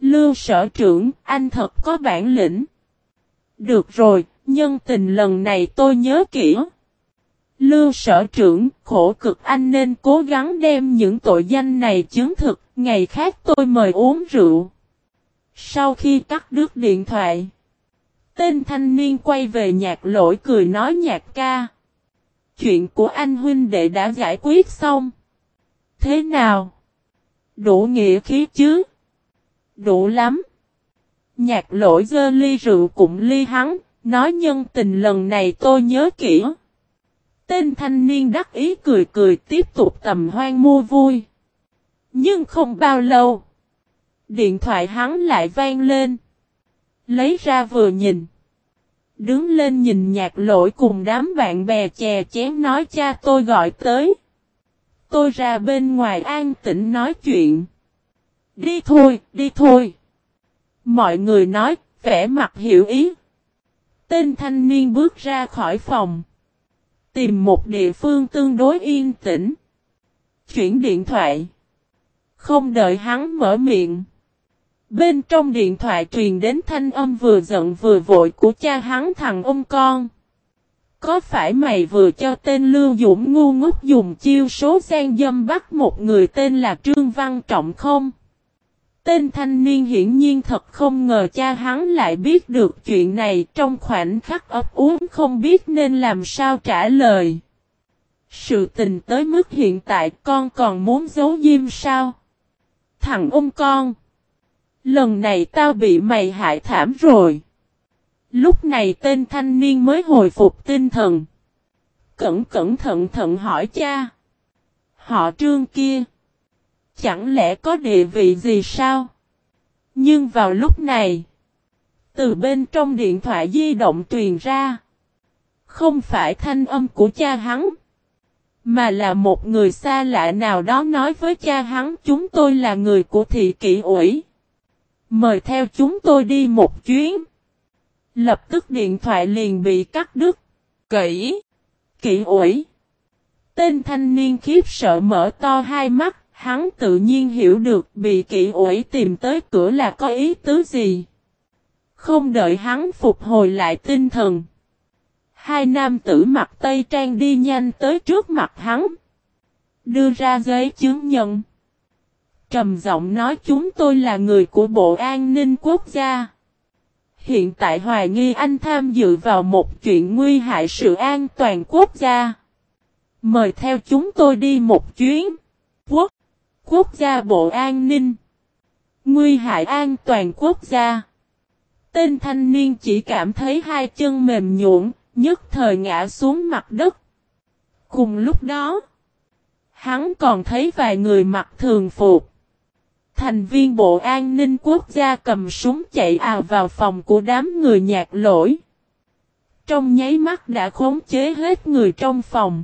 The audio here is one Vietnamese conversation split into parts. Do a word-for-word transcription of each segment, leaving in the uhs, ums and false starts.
Lưu sở trưởng, anh thật có bản lĩnh. Được rồi, nhân tình lần này tôi nhớ kỹ. Lưu sở trưởng, khổ cực anh nên cố gắng đem những tội danh này chứng thực, ngày khác tôi mời uống rượu. Sau khi cắt đứt điện thoại, tên thanh niên quay về Nhạc Lỗi cười nói Nhạc ca. Chuyện của anh huynh đệ đã giải quyết xong. Thế nào? Đủ nghĩa khí chứ? Đủ lắm. Nhạc Lỗi giơ ly rượu cùng ly hắn, nói nhân tình lần này tôi nhớ kỹ. Tên thanh niên đắc ý cười cười tiếp tục tầm hoan mua vui. Nhưng không bao lâu, điện thoại hắn lại vang lên. Lấy ra vừa nhìn. Đứng lên nhìn Nhạc Lỗi cùng đám bạn bè chè chén nói cha tôi gọi tới. Tôi ra bên ngoài an tĩnh nói chuyện. Đi thôi, đi thôi. Mọi người nói, vẻ mặt hiểu ý. Tên thanh niên bước ra khỏi phòng. Tìm một địa phương tương đối yên tĩnh. Chuyển điện thoại. Không đợi hắn mở miệng. Bên trong điện thoại truyền đến thanh âm vừa giận vừa vội của cha hắn thằng ông con. Có phải mày vừa cho tên Lưu Dũng ngu ngốc dùng chiêu số gian dâm bắt một người tên là Trương Văn Trọng không? Tên thanh niên hiển nhiên thật không ngờ cha hắn lại biết được chuyện này, trong khoảnh khắc ấp úng không biết nên làm sao trả lời. Sự tình tới mức hiện tại con còn muốn giấu diêm sao? Thằng ông con! Lần này tao bị mày hại thảm rồi. Lúc này tên thanh niên mới hồi phục tinh thần. Cẩn cẩn thận thận hỏi cha. Họ Trương kia. Chẳng lẽ có địa vị gì sao? Nhưng vào lúc này, từ bên trong điện thoại di động truyền ra, không phải thanh âm của cha hắn, mà là một người xa lạ nào đó nói với cha hắn chúng tôi là người của thị kỷ ủy. Mời theo chúng tôi đi một chuyến. Lập tức điện thoại liền bị cắt đứt. Kỷ, kỷ ủy. Tên thanh niên khiếp sợ mở to hai mắt. Hắn tự nhiên hiểu được bị kỷ ủy tìm tới cửa là có ý tứ gì. Không đợi hắn phục hồi lại tinh thần. Hai nam tử mặc tây trang đi nhanh tới trước mặt hắn. Đưa ra giấy chứng nhận. Trầm giọng nói chúng tôi là người của Bộ An ninh Quốc gia. Hiện tại hoài nghi anh tham dự vào một chuyện nguy hại sự an toàn quốc gia. Mời theo chúng tôi đi một chuyến. Quốc Quốc gia Bộ An ninh. Nguy hại an toàn quốc gia. Tên thanh niên chỉ cảm thấy hai chân mềm nhũn, nhất thời ngã xuống mặt đất. Cùng lúc đó, hắn còn thấy vài người mặc thường phục. Thành viên Bộ An ninh Quốc gia cầm súng chạy ào vào phòng của đám người Nhạc Lỗi. Trong nháy mắt đã khống chế hết người trong phòng.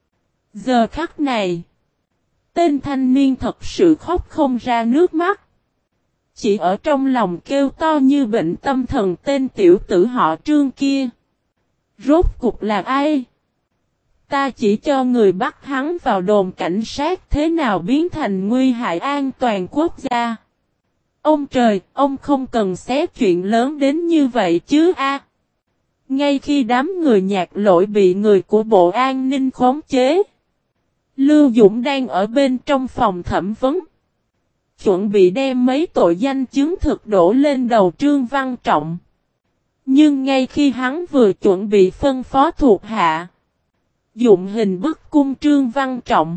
Giờ khắc này, tên thanh niên thật sự khóc không ra nước mắt. Chỉ ở trong lòng kêu to như bệnh tâm thần tên tiểu tử họ Trương kia. Rốt cục là ai? Ta chỉ cho người bắt hắn vào đồn cảnh sát thế nào biến thành nguy hại an toàn quốc gia. Ông trời, ông không cần xé chuyện lớn đến như vậy chứ a. Ngay khi đám người Nhạc Lỗi bị người của Bộ An ninh khống chế, Lưu Dũng đang ở bên trong phòng thẩm vấn. Chuẩn bị đem mấy tội danh chứng thực đổ lên đầu Trương Văn Trọng. Nhưng ngay khi hắn vừa chuẩn bị phân phó thuộc hạ, dụng hình bức cung Trương Văn Trọng,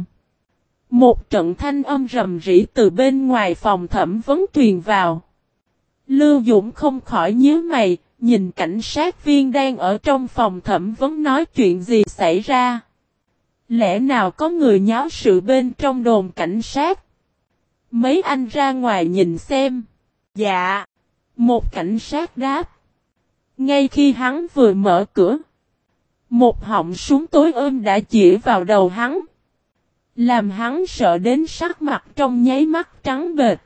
một trận thanh âm rầm rĩ từ bên ngoài phòng thẩm vấn truyền vào. Lưu Dũng không khỏi nhíu mày, nhìn cảnh sát viên đang ở trong phòng thẩm vấn nói chuyện gì xảy ra. Lẽ nào có người nháo sự bên trong đồn cảnh sát? Mấy anh ra ngoài nhìn xem. Dạ. Một cảnh sát đáp. Ngay khi hắn vừa mở cửa, một họng súng tối ôm đã chỉ vào đầu hắn, làm hắn sợ đến sắc mặt trong nháy mắt trắng bệch.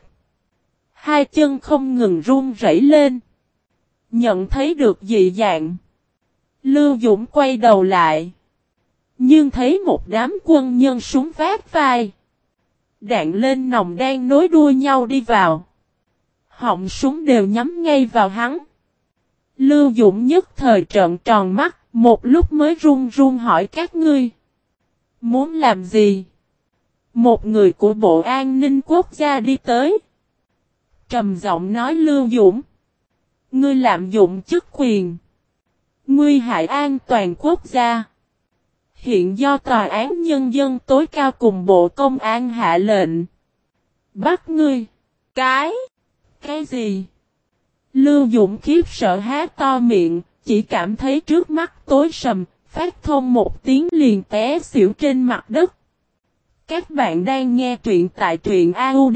Hai chân không ngừng run rẩy lên. Nhận thấy được dị dạng, Lưu Dũng quay đầu lại, nhưng thấy một đám quân nhân súng vác vai, đạn lên nòng đang nối đuôi nhau đi vào. họng súng đều nhắm ngay vào hắn. Lưu Dũng nhất thời trợn tròn mắt, một lúc mới run run hỏi các ngươi. Muốn làm gì? Một người của Bộ An ninh Quốc gia đi tới. Trầm giọng nói Lưu Dũng. Ngươi lạm dụng chức quyền. Nguy hại an toàn quốc gia. Hiện do Tòa án Nhân dân tối cao cùng Bộ Công an hạ lệnh. Bắt ngươi. Cái? Cái gì? Lưu Dũng khiếp sợ há to miệng, chỉ cảm thấy trước mắt tối sầm, phát thông một tiếng liền té xỉu trên mặt đất. Các bạn đang nghe truyện tại truyện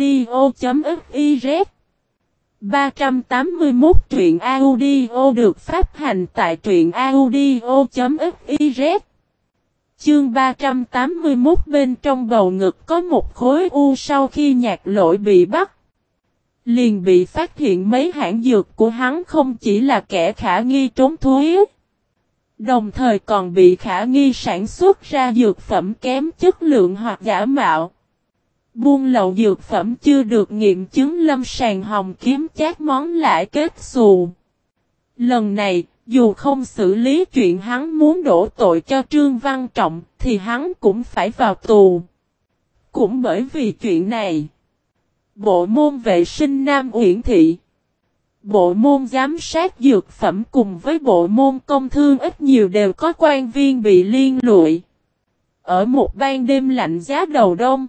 audio.fiz. ba trăm tám mươi mốt truyện audio được phát hành tại truyện audio.fiz. Chương ba trăm tám mươi mốt bên trong bầu ngực có một khối u sau khi Nhạc Lỗi bị bắt. Liền bị phát hiện mấy hãng dược của hắn không chỉ là kẻ khả nghi trốn thuế. Đồng thời còn bị khả nghi sản xuất ra dược phẩm kém chất lượng hoặc giả mạo. Buôn lậu dược phẩm chưa được nghiệm chứng lâm sàng hồng kiếm chát món lãi kết xù. Lần này, dù không xử lý chuyện hắn muốn đổ tội cho Trương Văn Trọng, thì hắn cũng phải vào tù. Cũng bởi vì chuyện này, Bộ môn vệ sinh Nam Uyển Thị, Bộ môn giám sát dược phẩm cùng với Bộ môn công thương ít nhiều đều có quan viên bị liên lụy. Ở một ban đêm lạnh giá đầu đông,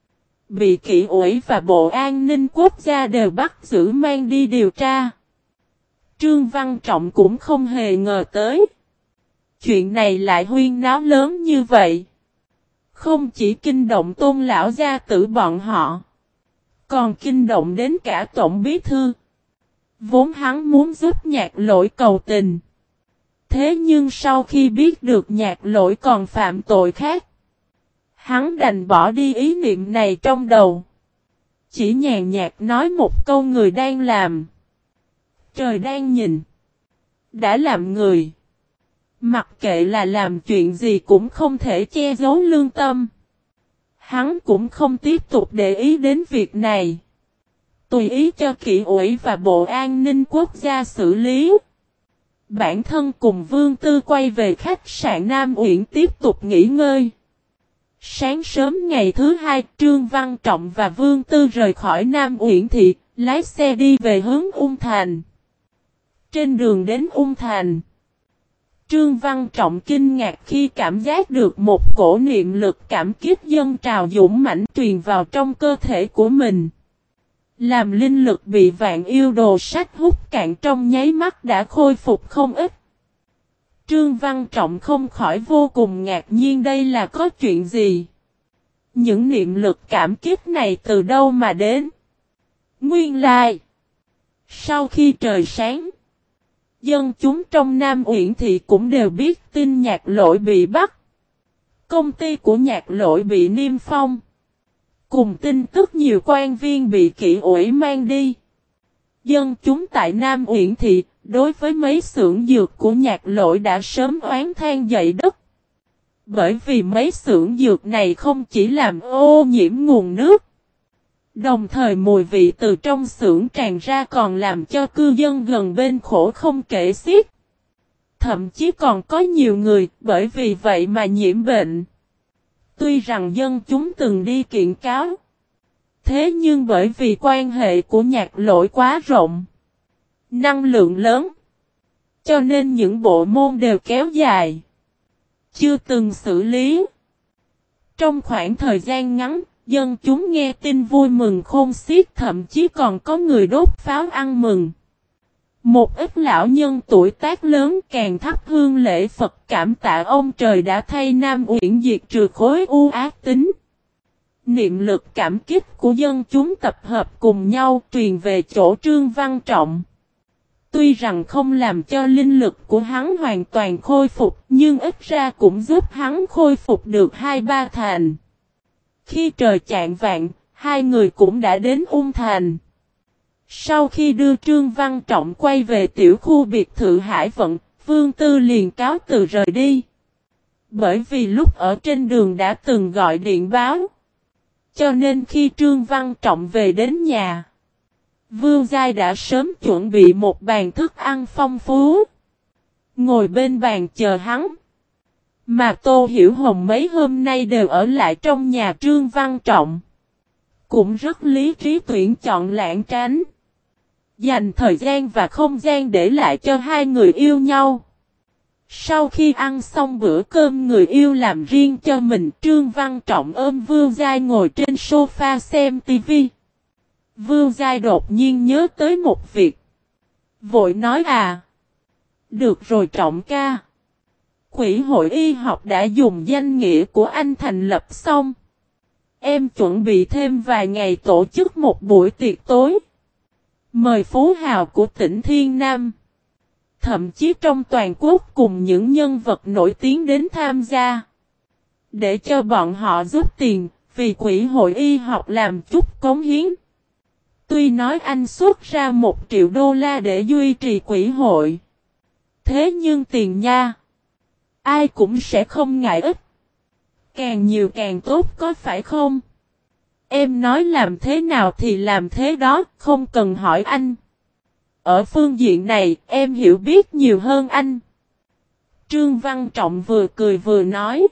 bị kỷ ủy và Bộ An ninh Quốc gia đều bắt giữ mang đi điều tra. Trương Văn Trọng cũng không hề ngờ tới. Chuyện này lại huyên náo lớn như vậy. Không chỉ kinh động Tôn lão gia tử bọn họ, còn kinh động đến cả Tổng bí thư. Vốn hắn muốn giúp Nhạc Lỗi cầu tình. Thế nhưng sau khi biết được Nhạc Lỗi còn phạm tội khác, hắn đành bỏ đi ý niệm này trong đầu. Chỉ nhàn nhạt nói một câu người đang làm. Trời đang nhìn. Đã làm người. Mặc kệ là làm chuyện gì cũng không thể che giấu lương tâm. Hắn cũng không tiếp tục để ý đến việc này. Tùy ý cho kỷ ủy và Bộ An ninh Quốc gia xử lý. Bản thân cùng Vương Tư quay về khách sạn Nam Uyển tiếp tục nghỉ ngơi. Sáng sớm ngày thứ hai, Trương Văn Trọng và Vương Tư rời khỏi Nam Uyển Thị, lái xe đi về hướng Ung Thành. Trên đường đến Ung Thành, Trương Văn Trọng kinh ngạc khi cảm giác được một cổ niệm lực cảm kích dâng trào dũng mãnh truyền vào trong cơ thể của mình. Làm linh lực bị vạn yêu đồ sách hút cạn trong nháy mắt đã khôi phục không ít. Trương Văn Trọng không khỏi vô cùng ngạc nhiên đây là có chuyện gì. Những niệm lực cảm kích này từ đâu mà đến? Nguyên lai, sau khi trời sáng, dân chúng trong Nam Uyển Thị cũng đều biết tin Nhạc Lỗi bị bắt. Công ty của Nhạc Lỗi bị niêm phong. Cùng tin tức nhiều quan viên bị kỷ ủy mang đi. Dân chúng tại Nam Uyển Thị, đối với mấy xưởng dược của Nhạc Lỗi đã sớm oán than dậy đất. Bởi vì mấy xưởng dược này không chỉ làm ô nhiễm nguồn nước, đồng thời mùi vị từ trong xưởng tràn ra còn làm cho cư dân gần bên khổ không kể xiết. Thậm chí còn có nhiều người bởi vì vậy mà nhiễm bệnh. Tuy rằng dân chúng từng đi kiện cáo, thế nhưng bởi vì quan hệ của Nhạc Lỗi quá rộng, năng lượng lớn, cho nên những bộ môn đều kéo dài, chưa từng xử lý. Trong khoảng thời gian ngắn, dân chúng nghe tin vui mừng khôn xiết, thậm chí còn có người đốt pháo ăn mừng. Một ít lão nhân tuổi tác lớn càng thắp hương lễ Phật cảm tạ ông trời đã thay Nam Uyển diệt trừ khối u ác tính. Niệm lực cảm kích của dân chúng tập hợp cùng nhau truyền về chỗ Trương Văn Trọng. Tuy rằng không làm cho linh lực của hắn hoàn toàn khôi phục, nhưng ít ra cũng giúp hắn khôi phục được hai ba thành. Khi trời chạng vạng, hai người cũng đã đến Ung Thành. Sau khi đưa Trương Văn Trọng quay về tiểu khu biệt thự Hải Vận, Vương Tư liền cáo từ rời đi. Bởi vì lúc ở trên đường đã từng gọi điện báo. Cho nên khi Trương Văn Trọng về đến nhà, Vương Giai đã sớm chuẩn bị một bàn thức ăn phong phú. Ngồi bên bàn chờ hắn. Mà Tô Hiểu Hồng mấy hôm nay đều ở lại trong nhà Trương Văn Trọng. Cũng rất lý trí tuyển chọn lảng tránh. Dành thời gian và không gian để lại cho hai người yêu nhau. Sau khi ăn xong bữa cơm người yêu làm riêng cho mình, Trương Văn Trọng ôm Vương Giai ngồi trên sofa xem tivi. Vương Giai đột nhiên nhớ tới một việc. Vội nói à. Được rồi Trọng ca. Quỹ hội y học đã dùng danh nghĩa của anh thành lập xong. Em chuẩn bị thêm vài ngày tổ chức một buổi tiệc tối. Mời phú hào của tỉnh Thiên Nam. Thậm chí trong toàn quốc cùng những nhân vật nổi tiếng đến tham gia. Để cho bọn họ giúp tiền, vì quỹ hội y học làm chút cống hiến. Tuy nói anh xuất ra một triệu đô la để duy trì quỹ hội. Thế nhưng tiền nha. Ai cũng sẽ không ngại ít. Càng nhiều càng tốt có phải không? Em nói làm thế nào thì làm thế đó, không cần hỏi anh. Ở phương diện này, em hiểu biết nhiều hơn anh. Trương Văn Trọng vừa cười vừa nói.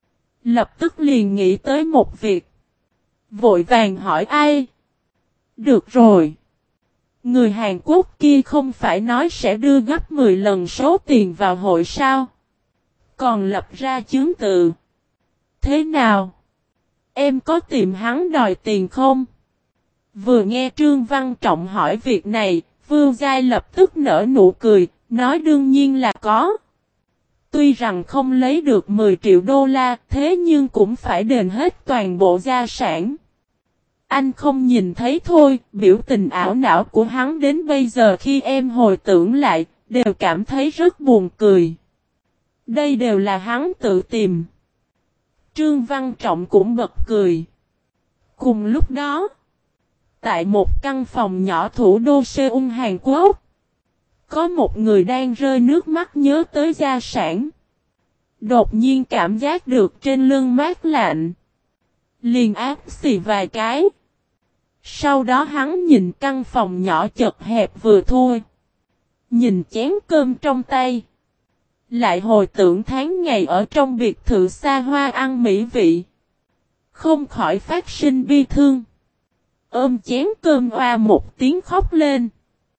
Lập tức liền nghĩ tới một việc. Vội vàng hỏi ai? Được rồi. Người Hàn Quốc kia không phải nói sẽ đưa gấp mười lần số tiền vào hội sao? Còn lập ra chứng từ. Thế nào? Em có tìm hắn đòi tiền không? Vừa nghe Trương Văn Trọng hỏi việc này, Vương Giai lập tức nở nụ cười, nói đương nhiên là có. Tuy rằng không lấy được mười triệu đô la, thế nhưng cũng phải đền hết toàn bộ gia sản. Anh không nhìn thấy thôi, biểu tình ảo não của hắn đến bây giờ khi em hồi tưởng lại, đều cảm thấy rất buồn cười. Đây đều là hắn tự tìm. Trương Văn Trọng cũng bật cười. Cùng lúc đó, tại một căn phòng nhỏ thủ đô Seoul Hàn Quốc, có một người đang rơi nước mắt nhớ tới gia sản. Đột nhiên cảm giác được trên lưng mát lạnh. Liền áp xì vài cái. Sau đó hắn nhìn căn phòng nhỏ chật hẹp vừa thôi. Nhìn chén cơm trong tay. Lại hồi tưởng tháng ngày ở trong biệt thự xa hoa ăn mỹ vị. Không khỏi phát sinh bi thương. Ôm chén cơm oa một tiếng khóc lên.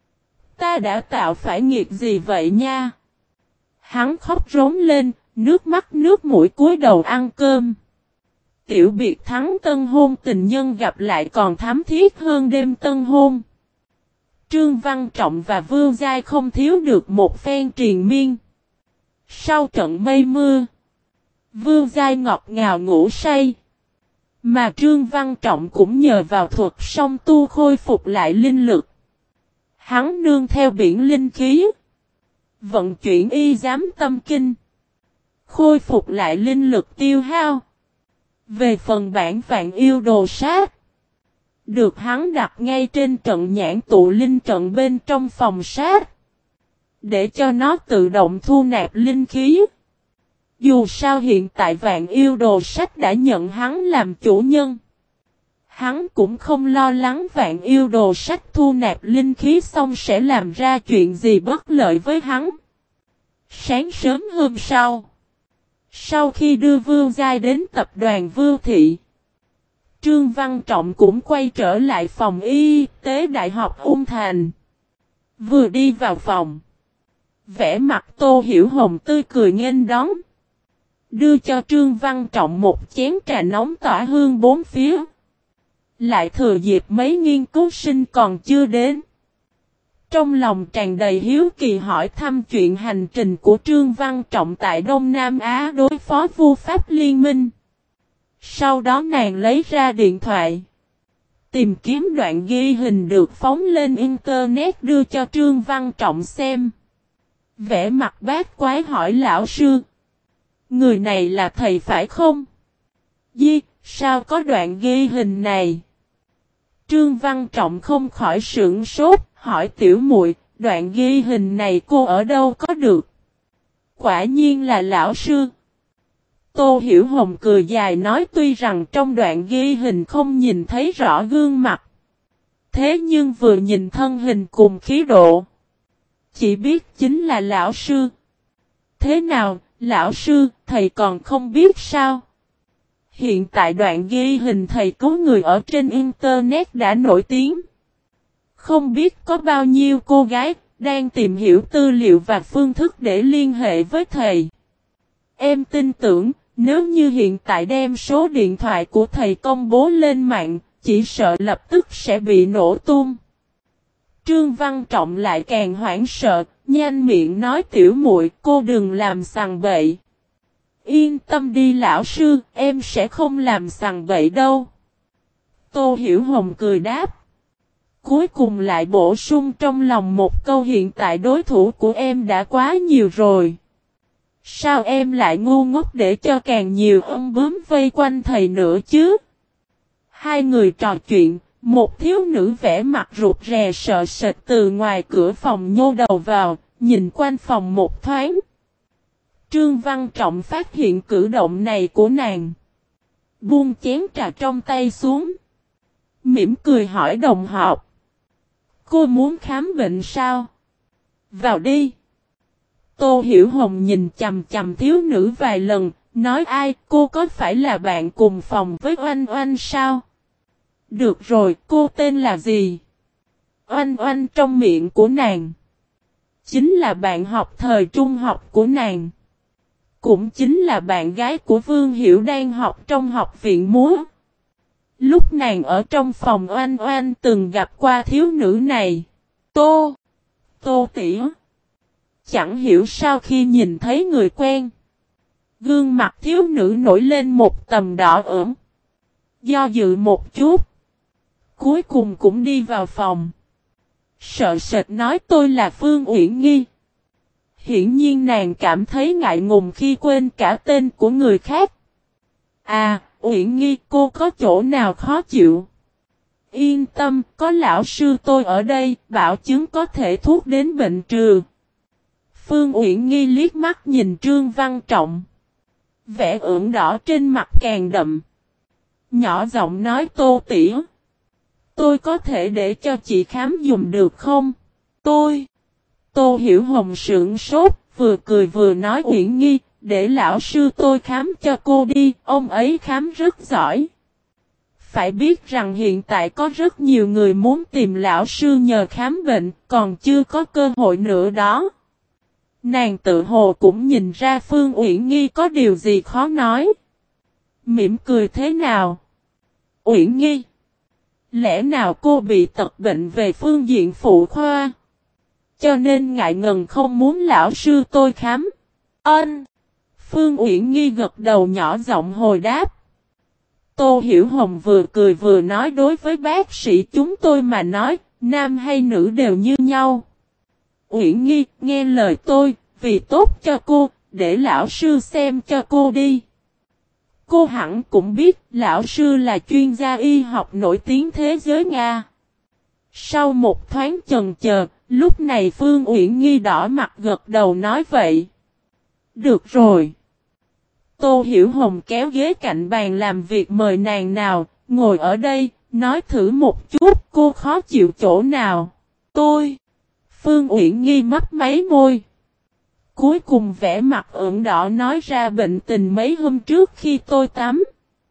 Ta đã tạo phải nghiệt gì vậy nha? Hắn khóc rống lên, nước mắt nước mũi cúi đầu ăn cơm. Tiểu biệt thắng tân hôn tình nhân gặp lại còn thắm thiết hơn đêm tân hôn. Trương Văn Trọng và Vương Giai không thiếu được một phen triền miên. Sau trận mây mưa, Vương Giai ngọt ngào ngủ say. Mà Trương Văn Trọng cũng nhờ vào thuật song tu khôi phục lại linh lực. Hắn nương theo biển linh khí. Vận chuyển y giám tâm kinh. Khôi phục lại linh lực tiêu hao. Về phần bản vạn yêu đồ sát. Được hắn đặt ngay trên trận nhãn tụ linh trận bên trong phòng sát. Để cho nó tự động thu nạp linh khí. Dù sao hiện tại vạn yêu đồ sách đã nhận hắn làm chủ nhân. Hắn cũng không lo lắng vạn yêu đồ sách thu nạp linh khí xong sẽ làm ra chuyện gì bất lợi với hắn. Sáng sớm hôm sau. Sau khi đưa Vương Giai đến tập đoàn Vưu Thị. Trương Văn Trọng cũng quay trở lại phòng y tế Đại học Ung Thành. Vừa đi vào phòng. Vẻ mặt Tô Hiểu Hồng tươi cười nghênh đón. Đưa cho Trương Văn Trọng một chén trà nóng tỏa hương bốn phía. Lại thừa dịp mấy nghiên cứu sinh còn chưa đến. Trong lòng tràn đầy hiếu kỳ hỏi thăm chuyện hành trình của Trương Văn Trọng tại Đông Nam Á đối phó vu pháp liên minh. Sau đó nàng lấy ra điện thoại. Tìm kiếm đoạn ghi hình được phóng lên Internet đưa cho Trương Văn Trọng xem. Vẻ mặt bát quái hỏi lão sư. Người này là thầy phải không? Di, sao có đoạn ghi hình này? Trương Văn Trọng không khỏi sửng sốt, hỏi tiểu muội, đoạn ghi hình này cô ở đâu có được? Quả nhiên là lão sư. Tô Hiểu Hồng cười dài nói tuy rằng trong đoạn ghi hình không nhìn thấy rõ gương mặt. Thế nhưng vừa nhìn thân hình cùng khí độ, chỉ biết chính là lão sư. Thế nào, lão sư, thầy còn không biết sao? Hiện tại đoạn ghi hình thầy cứu người ở trên Internet đã nổi tiếng. Không biết có bao nhiêu cô gái đang tìm hiểu tư liệu và phương thức để liên hệ với thầy. Em tin tưởng, nếu như hiện tại đem số điện thoại của thầy công bố lên mạng, chỉ sợ lập tức sẽ bị nổ tung. Trương Văn Trọng lại càng hoảng sợ, nhanh miệng nói tiểu muội, cô đừng làm sằng bậy. Yên tâm đi lão sư, em sẽ không làm sằng bậy đâu. Tô Hiểu Hồng cười đáp. Cuối cùng lại bổ sung trong lòng một câu, hiện tại đối thủ của em đã quá nhiều rồi. Sao em lại ngu ngốc để cho càng nhiều ong bướm vây quanh thầy nữa chứ? Hai người trò chuyện, một thiếu nữ vẻ mặt rụt rè sợ sệt từ ngoài cửa phòng nhô đầu vào, nhìn quanh phòng một thoáng. Trương Văn Trọng phát hiện cử động này của nàng. Buông chén trà trong tay xuống. Mỉm cười hỏi đồng học. Cô muốn khám bệnh sao? Vào đi. Tô Hiểu Hồng nhìn chằm chằm thiếu nữ vài lần, nói ai, cô có phải là bạn cùng phòng với Oanh Oanh sao? Được rồi, cô tên là gì? Oanh Oanh trong miệng của nàng. Chính là bạn học thời trung học của nàng. Cũng chính là bạn gái của Vương Hiểu đang học trong học viện múa. Lúc nàng ở trong phòng Oanh Oanh từng gặp qua thiếu nữ này. Tô. Tô tỉa. Chẳng hiểu sao khi nhìn thấy người quen. Gương mặt thiếu nữ nổi lên một tầm đỏ ửng. Do dự một chút. Cuối cùng cũng đi vào phòng. Sợ sệt nói tôi là Phương Uyển Nghi. Hiển nhiên nàng cảm thấy ngại ngùng khi quên cả tên của người khác. À, Uyển Nghi, cô có chỗ nào khó chịu? Yên tâm, có lão sư tôi ở đây, bảo chứng có thể thuốc đến bệnh trừ. Phương Uyển Nghi liếc mắt nhìn Trương Văn Trọng. Vẻ ửng đỏ trên mặt càng đậm. Nhỏ giọng nói Tô tỉa. Tôi có thể để cho chị khám dùm được không? Tôi. Tô Hiểu Hồng sững sốt, vừa cười vừa nói Uyển Nghi, để lão sư tôi khám cho cô đi, ông ấy khám rất giỏi. Phải biết rằng hiện tại có rất nhiều người muốn tìm lão sư nhờ khám bệnh, còn chưa có cơ hội nữa đó. Nàng tự hồ cũng nhìn ra Phương Uyển Nghi có điều gì khó nói. Mỉm cười thế nào? Uyển Nghi. Lẽ nào cô bị tật bệnh về phương diện phụ khoa? Cho nên ngại ngần không muốn lão sư tôi khám. Ân. Phương Uyển Nghi gật đầu nhỏ giọng hồi đáp. Tô Hiểu Hồng vừa cười vừa nói đối với bác sĩ chúng tôi mà nói, nam hay nữ đều như nhau. Uyển Nghi, nghe lời tôi, vì tốt cho cô, để lão sư xem cho cô đi. Cô hẳn cũng biết, lão sư là chuyên gia y học nổi tiếng thế giới Nga. Sau một thoáng chần chờ, lúc này Phương Uyển Nghi đỏ mặt gật đầu nói vậy. Được rồi. Tô Hiểu Hồng kéo ghế cạnh bàn làm việc mời nàng nào, ngồi ở đây, nói thử một chút cô khó chịu chỗ nào. Tôi. Phương Uyển Nghi mấp máy môi. Cuối cùng vẻ mặt ửng đỏ nói ra bệnh tình mấy hôm trước khi tôi tắm.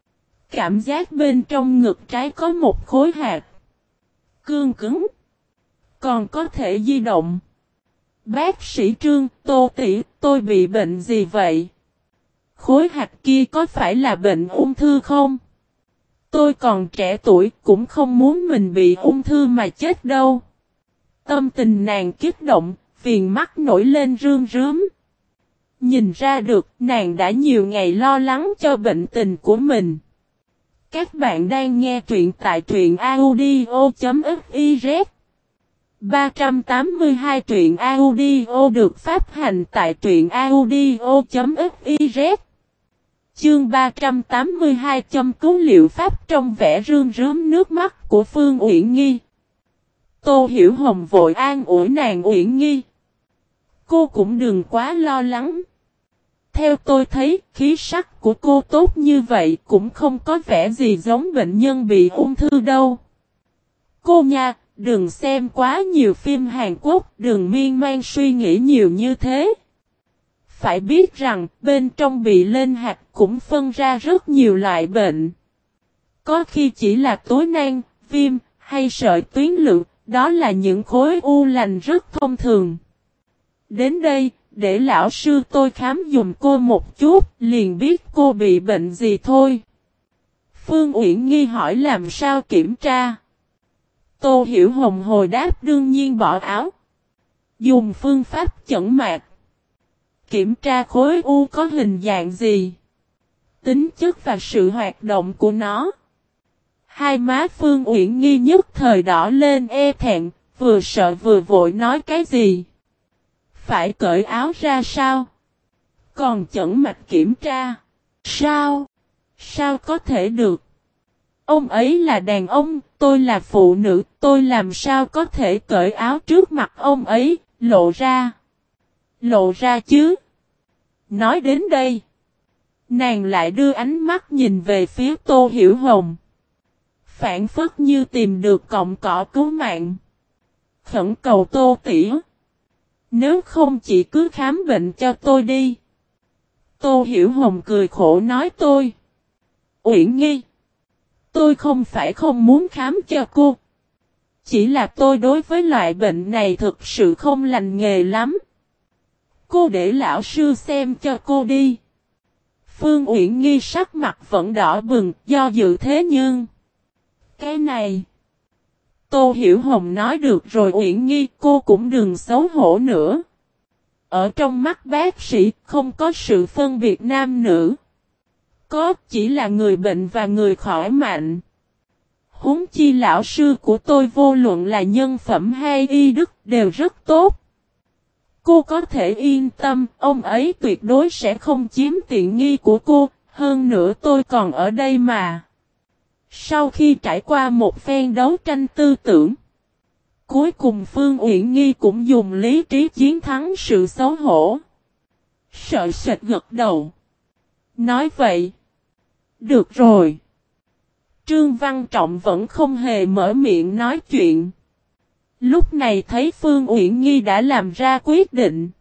Cảm giác bên trong ngực trái có một khối hạt. Cương cứng. Còn có thể di động. Bác sĩ Trương, Tô tỷ, tôi bị bệnh gì vậy? Khối hạt kia có phải là bệnh ung thư không? Tôi còn trẻ tuổi cũng không muốn mình bị ung thư mà chết đâu. Tâm tình nàng kích động, viền mắt nổi lên rơm rớm. Nhìn ra được nàng đã nhiều ngày lo lắng cho bệnh tình của mình. Các bạn đang nghe truyện tại truyện audio.fiz. ba trăm tám mươi hai truyện audio được phát hành tại truyện audio.fiz. Chương ba trăm tám mươi hai châm cứu liệu pháp trong vẻ rơm rớm nước mắt của Phương Uyển Nghi. Tô Hiểu Hồng vội an ủi nàng Uyển Nghi. Cô cũng đừng quá lo lắng. Theo tôi thấy, khí sắc của cô tốt như vậy cũng không có vẻ gì giống bệnh nhân bị ung thư đâu. Cô nha, đừng xem quá nhiều phim Hàn Quốc, đừng miên man suy nghĩ nhiều như thế. Phải biết rằng, bên trong bị lên hạt cũng phân ra rất nhiều loại bệnh. Có khi chỉ là tối nan, viêm, hay sợi tuyến lượng, đó là những khối u lành rất thông thường. Đến đây, để lão sư tôi khám dùm cô một chút, liền biết cô bị bệnh gì thôi. Phương Uyển Nghi hỏi làm sao kiểm tra. Tô Hiểu Hồng hồi đáp đương nhiên bỏ áo. Dùng phương pháp chẩn mạch. Kiểm tra khối u có hình dạng gì. Tính chất và sự hoạt động của nó. Hai má Phương Uyển Nghi nhất thời đỏ lên e thẹn, vừa sợ vừa vội nói cái gì. Phải cởi áo ra sao? Còn chẩn mạch kiểm tra. Sao? Sao có thể được? Ông ấy là đàn ông, tôi là phụ nữ, tôi làm sao có thể cởi áo trước mặt ông ấy, lộ ra. Lộ ra chứ. Nói đến đây. Nàng lại đưa ánh mắt nhìn về phía Tô Hiểu Hồng. Phản phất như tìm được cọng cỏ cứu mạng. Khẩn cầu Tô tỉ. Nếu không chỉ cứ khám bệnh cho tôi đi. Tô Hiểu Hồng cười khổ nói tôi. Uyển Nghi. Tôi không phải không muốn khám cho cô. Chỉ là tôi đối với loại bệnh này thực sự không lành nghề lắm. Cô để lão sư xem cho cô đi. Phương Uyển Nghi sắc mặt vẫn đỏ bừng, do dự thế nhưng. Cái này. Tô Hiểu Hồng nói được rồi Uyển Nghi, cô cũng đừng xấu hổ nữa. Ở trong mắt bác sĩ không có sự phân biệt nam nữ. Có chỉ là người bệnh và người khỏi mạnh. Huống chi lão sư của tôi vô luận là nhân phẩm hay y đức đều rất tốt. Cô có thể yên tâm, ông ấy tuyệt đối sẽ không chiếm tiện nghi của cô, hơn nữa tôi còn ở đây mà. Sau khi trải qua một phen đấu tranh tư tưởng, cuối cùng Phương Uyển Nghi cũng dùng lý trí chiến thắng sự xấu hổ. Sợ sệt gật đầu. Nói vậy. Được rồi. Trương Văn Trọng vẫn không hề mở miệng nói chuyện. Lúc này thấy Phương Uyển Nghi đã làm ra quyết định.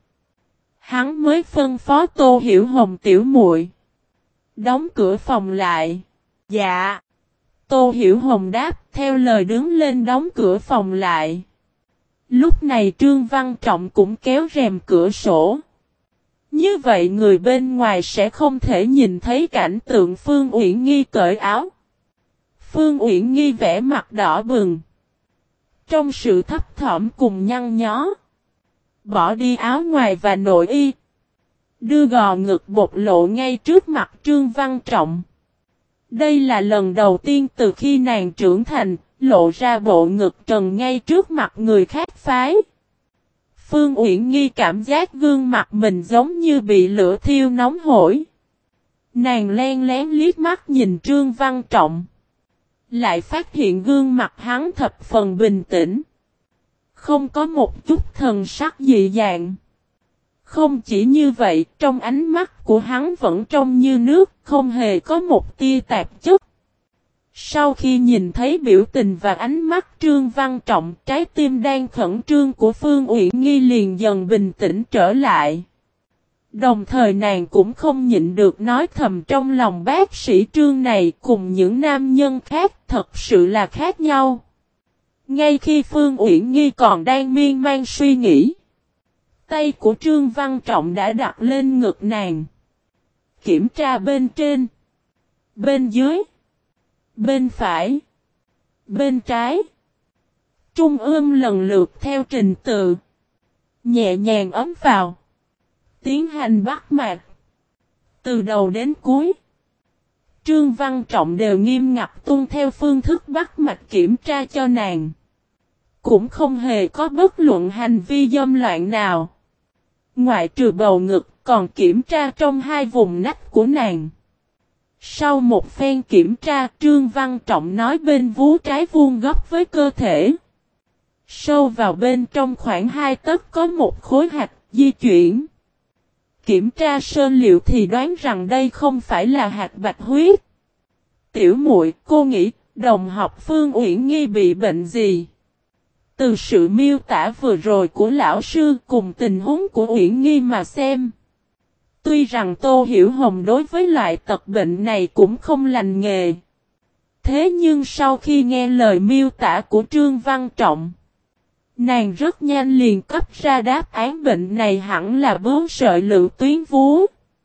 Hắn mới phân phó Tô Hiểu Hồng tiểu muội đóng cửa phòng lại. Dạ. Tô Hiểu Hồng đáp theo lời đứng lên đóng cửa phòng lại. Lúc này Trương Văn Trọng cũng kéo rèm cửa sổ. Như vậy người bên ngoài sẽ không thể nhìn thấy cảnh tượng Phương Uyển Nghi cởi áo. Phương Uyển Nghi vẻ mặt đỏ bừng. Trong sự thấp thỏm cùng nhăn nhó. Bỏ đi áo ngoài và nội y. Đưa gò ngực bộc lộ ngay trước mặt Trương Văn Trọng. Đây là lần đầu tiên từ khi nàng trưởng thành, lộ ra bộ ngực trần ngay trước mặt người khác phái. Phương Uyển Nghi cảm giác gương mặt mình giống như bị lửa thiêu nóng hổi. Nàng len lén liếc mắt nhìn Trương Văn Trọng. Lại phát hiện gương mặt hắn thập phần bình tĩnh. Không có một chút thần sắc dị dạng. Không chỉ như vậy, trong ánh mắt của hắn vẫn trong như nước, không hề có một tia tạp chất. Sau khi nhìn thấy biểu tình và ánh mắt Trương Văn Trọng, trái tim đang khẩn trương của Phương Uyển Nghi liền dần bình tĩnh trở lại. Đồng thời nàng cũng không nhịn được nói thầm trong lòng bác sĩ Trương này cùng những nam nhân khác thật sự là khác nhau. Ngay khi Phương Uyển Nghi còn đang miên man suy nghĩ, tay của Trương Văn Trọng đã đặt lên ngực nàng. Kiểm tra bên trên, bên dưới, bên phải, bên trái. Trung ương lần lượt theo trình tự. Nhẹ nhàng ấm vào. Tiến hành bắt mạch. Từ đầu đến cuối. Trương Văn Trọng đều nghiêm ngặt tuân theo phương thức bắt mạch kiểm tra cho nàng. Cũng không hề có bất luận hành vi dâm loạn nào. Ngoại trừ bầu ngực còn kiểm tra trong hai vùng nách của nàng. Sau một phen kiểm tra Trương Văn Trọng nói bên vú trái vuông góc với cơ thể. Sâu vào bên trong khoảng hai tấc có một khối hạch di chuyển. Kiểm tra sơn liệu thì đoán rằng đây không phải là hạt bạch huyết. Tiểu muội, cô nghĩ Đồng học Phương Uyển Nghi bị bệnh gì? Từ sự miêu tả vừa rồi của lão sư cùng tình huống của Uyển Nghi mà xem. Tuy rằng Tô Hiểu Hồng đối với loại tật bệnh này cũng không lành nghề. Thế nhưng sau khi nghe lời miêu tả của Trương Văn Trọng, nàng rất nhanh liền cấp ra đáp án bệnh này hẳn là bướu sợi lựu tuyến vú.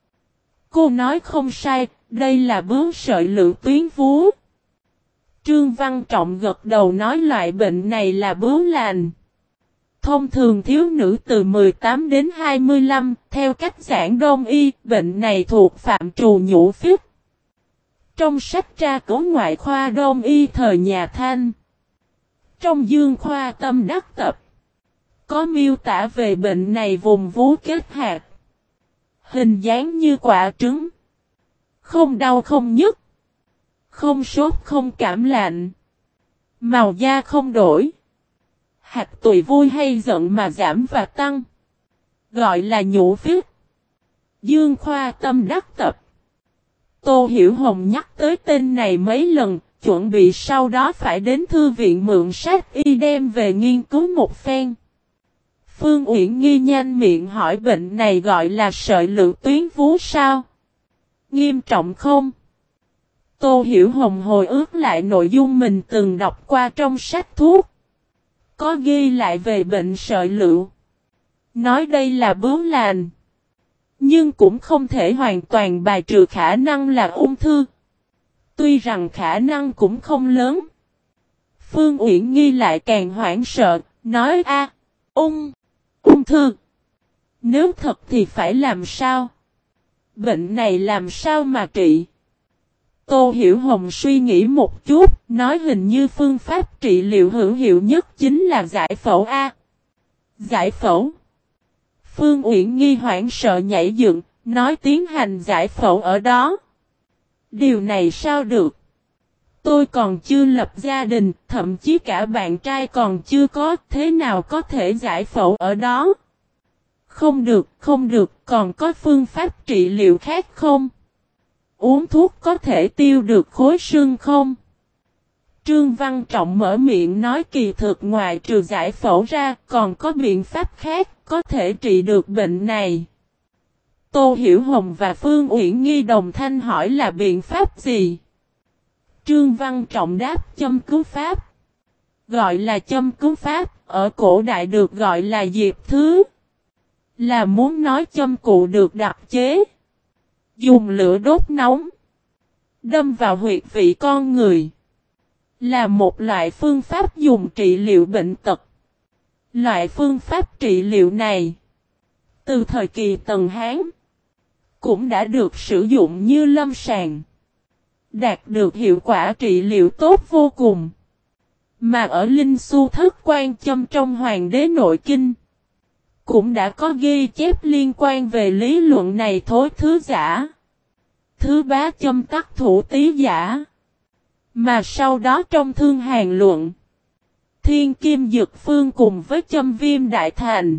Cô nói không sai, đây là bướu sợi lựu tuyến vú. Trương Văn Trọng gật đầu nói loại bệnh này là bướu lành. Thông thường thiếu nữ từ mười tám đến hai mươi lăm, theo cách giảng đông y, bệnh này thuộc phạm trù nhũ phiết. Trong sách tra cứu ngoại khoa đông y thời nhà Thanh, trong Dương khoa tâm đắc tập, có miêu tả về bệnh này vùng vú kết hạt. Hình dáng như quả trứng. Không đau không nhức. Không sốt không cảm lạnh. Màu da không đổi. Hạt tùy vui hay giận mà giảm và tăng. Gọi là nhũ phiết. Dương khoa tâm đắc tập. Tô Hiểu Hồng nhắc tới tên này mấy lần, chuẩn bị sau đó phải đến thư viện mượn sách y đem về nghiên cứu một phen. Phương Uyển Nghi nhanh miệng hỏi bệnh này gọi là sợi lựu tuyến vú sao? Nghiêm trọng không? Tô Hiểu Hồng hồi ức lại nội dung mình từng đọc qua trong sách thuốc. Có ghi lại về bệnh sợi lựu. Nói đây là bướu lành. Nhưng cũng không thể hoàn toàn bài trừ khả năng là ung thư. Tuy rằng khả năng cũng không lớn. Phương Uyển Nghi lại càng hoảng sợ, nói a, ung, ung thư. Nếu thật thì phải làm sao? Bệnh này làm sao mà trị? Tô Hiểu Hồng suy nghĩ một chút, nói hình như phương pháp trị liệu hữu hiệu nhất chính là giải phẫu a. Giải phẫu? Phương Uyển Nghi hoảng sợ nhảy dựng, nói tiến hành giải phẫu ở đó. Điều này sao được? Tôi còn chưa lập gia đình, thậm chí cả bạn trai còn chưa có, thế nào có thể giải phẫu ở đó? Không được, không được, còn có phương pháp trị liệu khác không? Uống thuốc có thể tiêu được khối xương không? Trương Văn Trọng mở miệng nói kỳ thực ngoài trừ giải phẫu ra, còn có biện pháp khác có thể trị được bệnh này. Tô Hiểu Hồng và Phương Uyển Nghi đồng thanh hỏi là biện pháp gì? Trương Văn Trọng đáp châm cứu pháp. Gọi là châm cứu pháp, ở cổ đại được gọi là diệp thứ. Là muốn nói châm cụ được đặc chế. Dùng lửa đốt nóng. Đâm vào huyệt vị con người. Là một loại phương pháp dùng trị liệu bệnh tật. Loại phương pháp trị liệu này, từ thời kỳ Tần Hán, cũng đã được sử dụng như lâm sàng. Đạt được hiệu quả trị liệu tốt vô cùng. Mà ở Linh Xu Thất Quan Châm trong Hoàng đế Nội Kinh, cũng đã có ghi chép liên quan về lý luận này thối thứ giả. Thứ bá châm tắc thủ tý giả. Mà sau đó trong Thương Hàn luận, Thiên Kim Dực Phương cùng với châm viêm đại thành,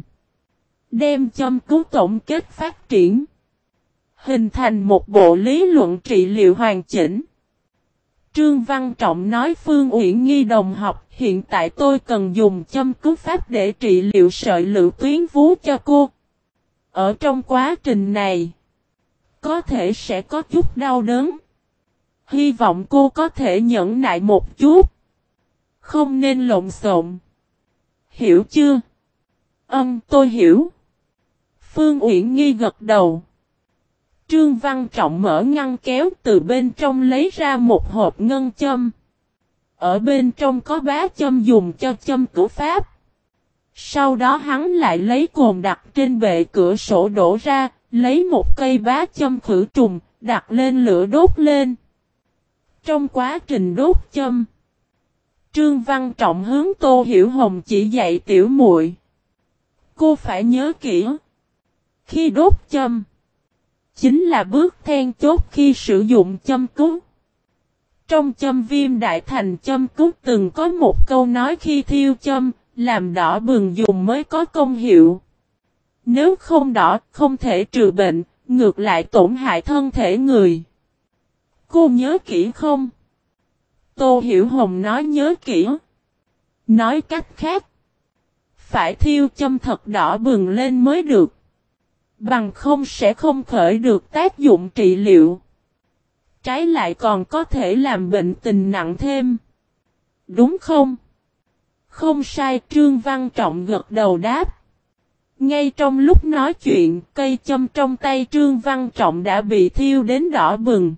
đem châm cứu tổng kết phát triển, hình thành một bộ lý luận trị liệu hoàn chỉnh. Trương Văn Trọng nói Phương Uyển Nghi đồng học, hiện tại tôi cần dùng châm cứu pháp để trị liệu sợi lựu tuyến vú cho cô. Ở trong quá trình này, có thể sẽ có chút đau đớn. Hy vọng cô có thể nhẫn nại một chút. Không nên lộn xộn. Hiểu chưa? Ừm, tôi hiểu. Phương Uyển Nghi gật đầu. Trương Văn Trọng mở ngăn kéo từ bên trong lấy ra một hộp ngân châm. Ở bên trong có bá châm dùng cho châm cứu pháp. Sau đó hắn lại lấy cồn đặt trên bệ cửa sổ đổ ra, lấy một cây bá châm khử trùng, đặt lên lửa đốt lên. Trong quá trình đốt châm, Trương Văn Trọng hướng Tô Hiểu Hồng chỉ dạy tiểu muội. Cô phải nhớ kỹ. Khi đốt châm, chính là bước then chốt khi sử dụng châm cứu. Trong châm viêm đại thành châm cứu từng có một câu nói khi thiêu châm, làm đỏ bừng dùng mới có công hiệu. Nếu không đỏ, không thể trừ bệnh, ngược lại tổn hại thân thể người. Cô nhớ kỹ không? Tô Hiểu Hồng nói nhớ kỹ. Nói cách khác. Phải thiêu châm thật đỏ bừng lên mới được. Bằng không sẽ không khởi được tác dụng trị liệu. Trái lại còn có thể làm bệnh tình nặng thêm. Đúng không? Không sai, Trương Văn Trọng gật đầu đáp. Ngay trong lúc nói chuyện, cây châm trong tay Trương Văn Trọng đã bị thiêu đến đỏ bừng.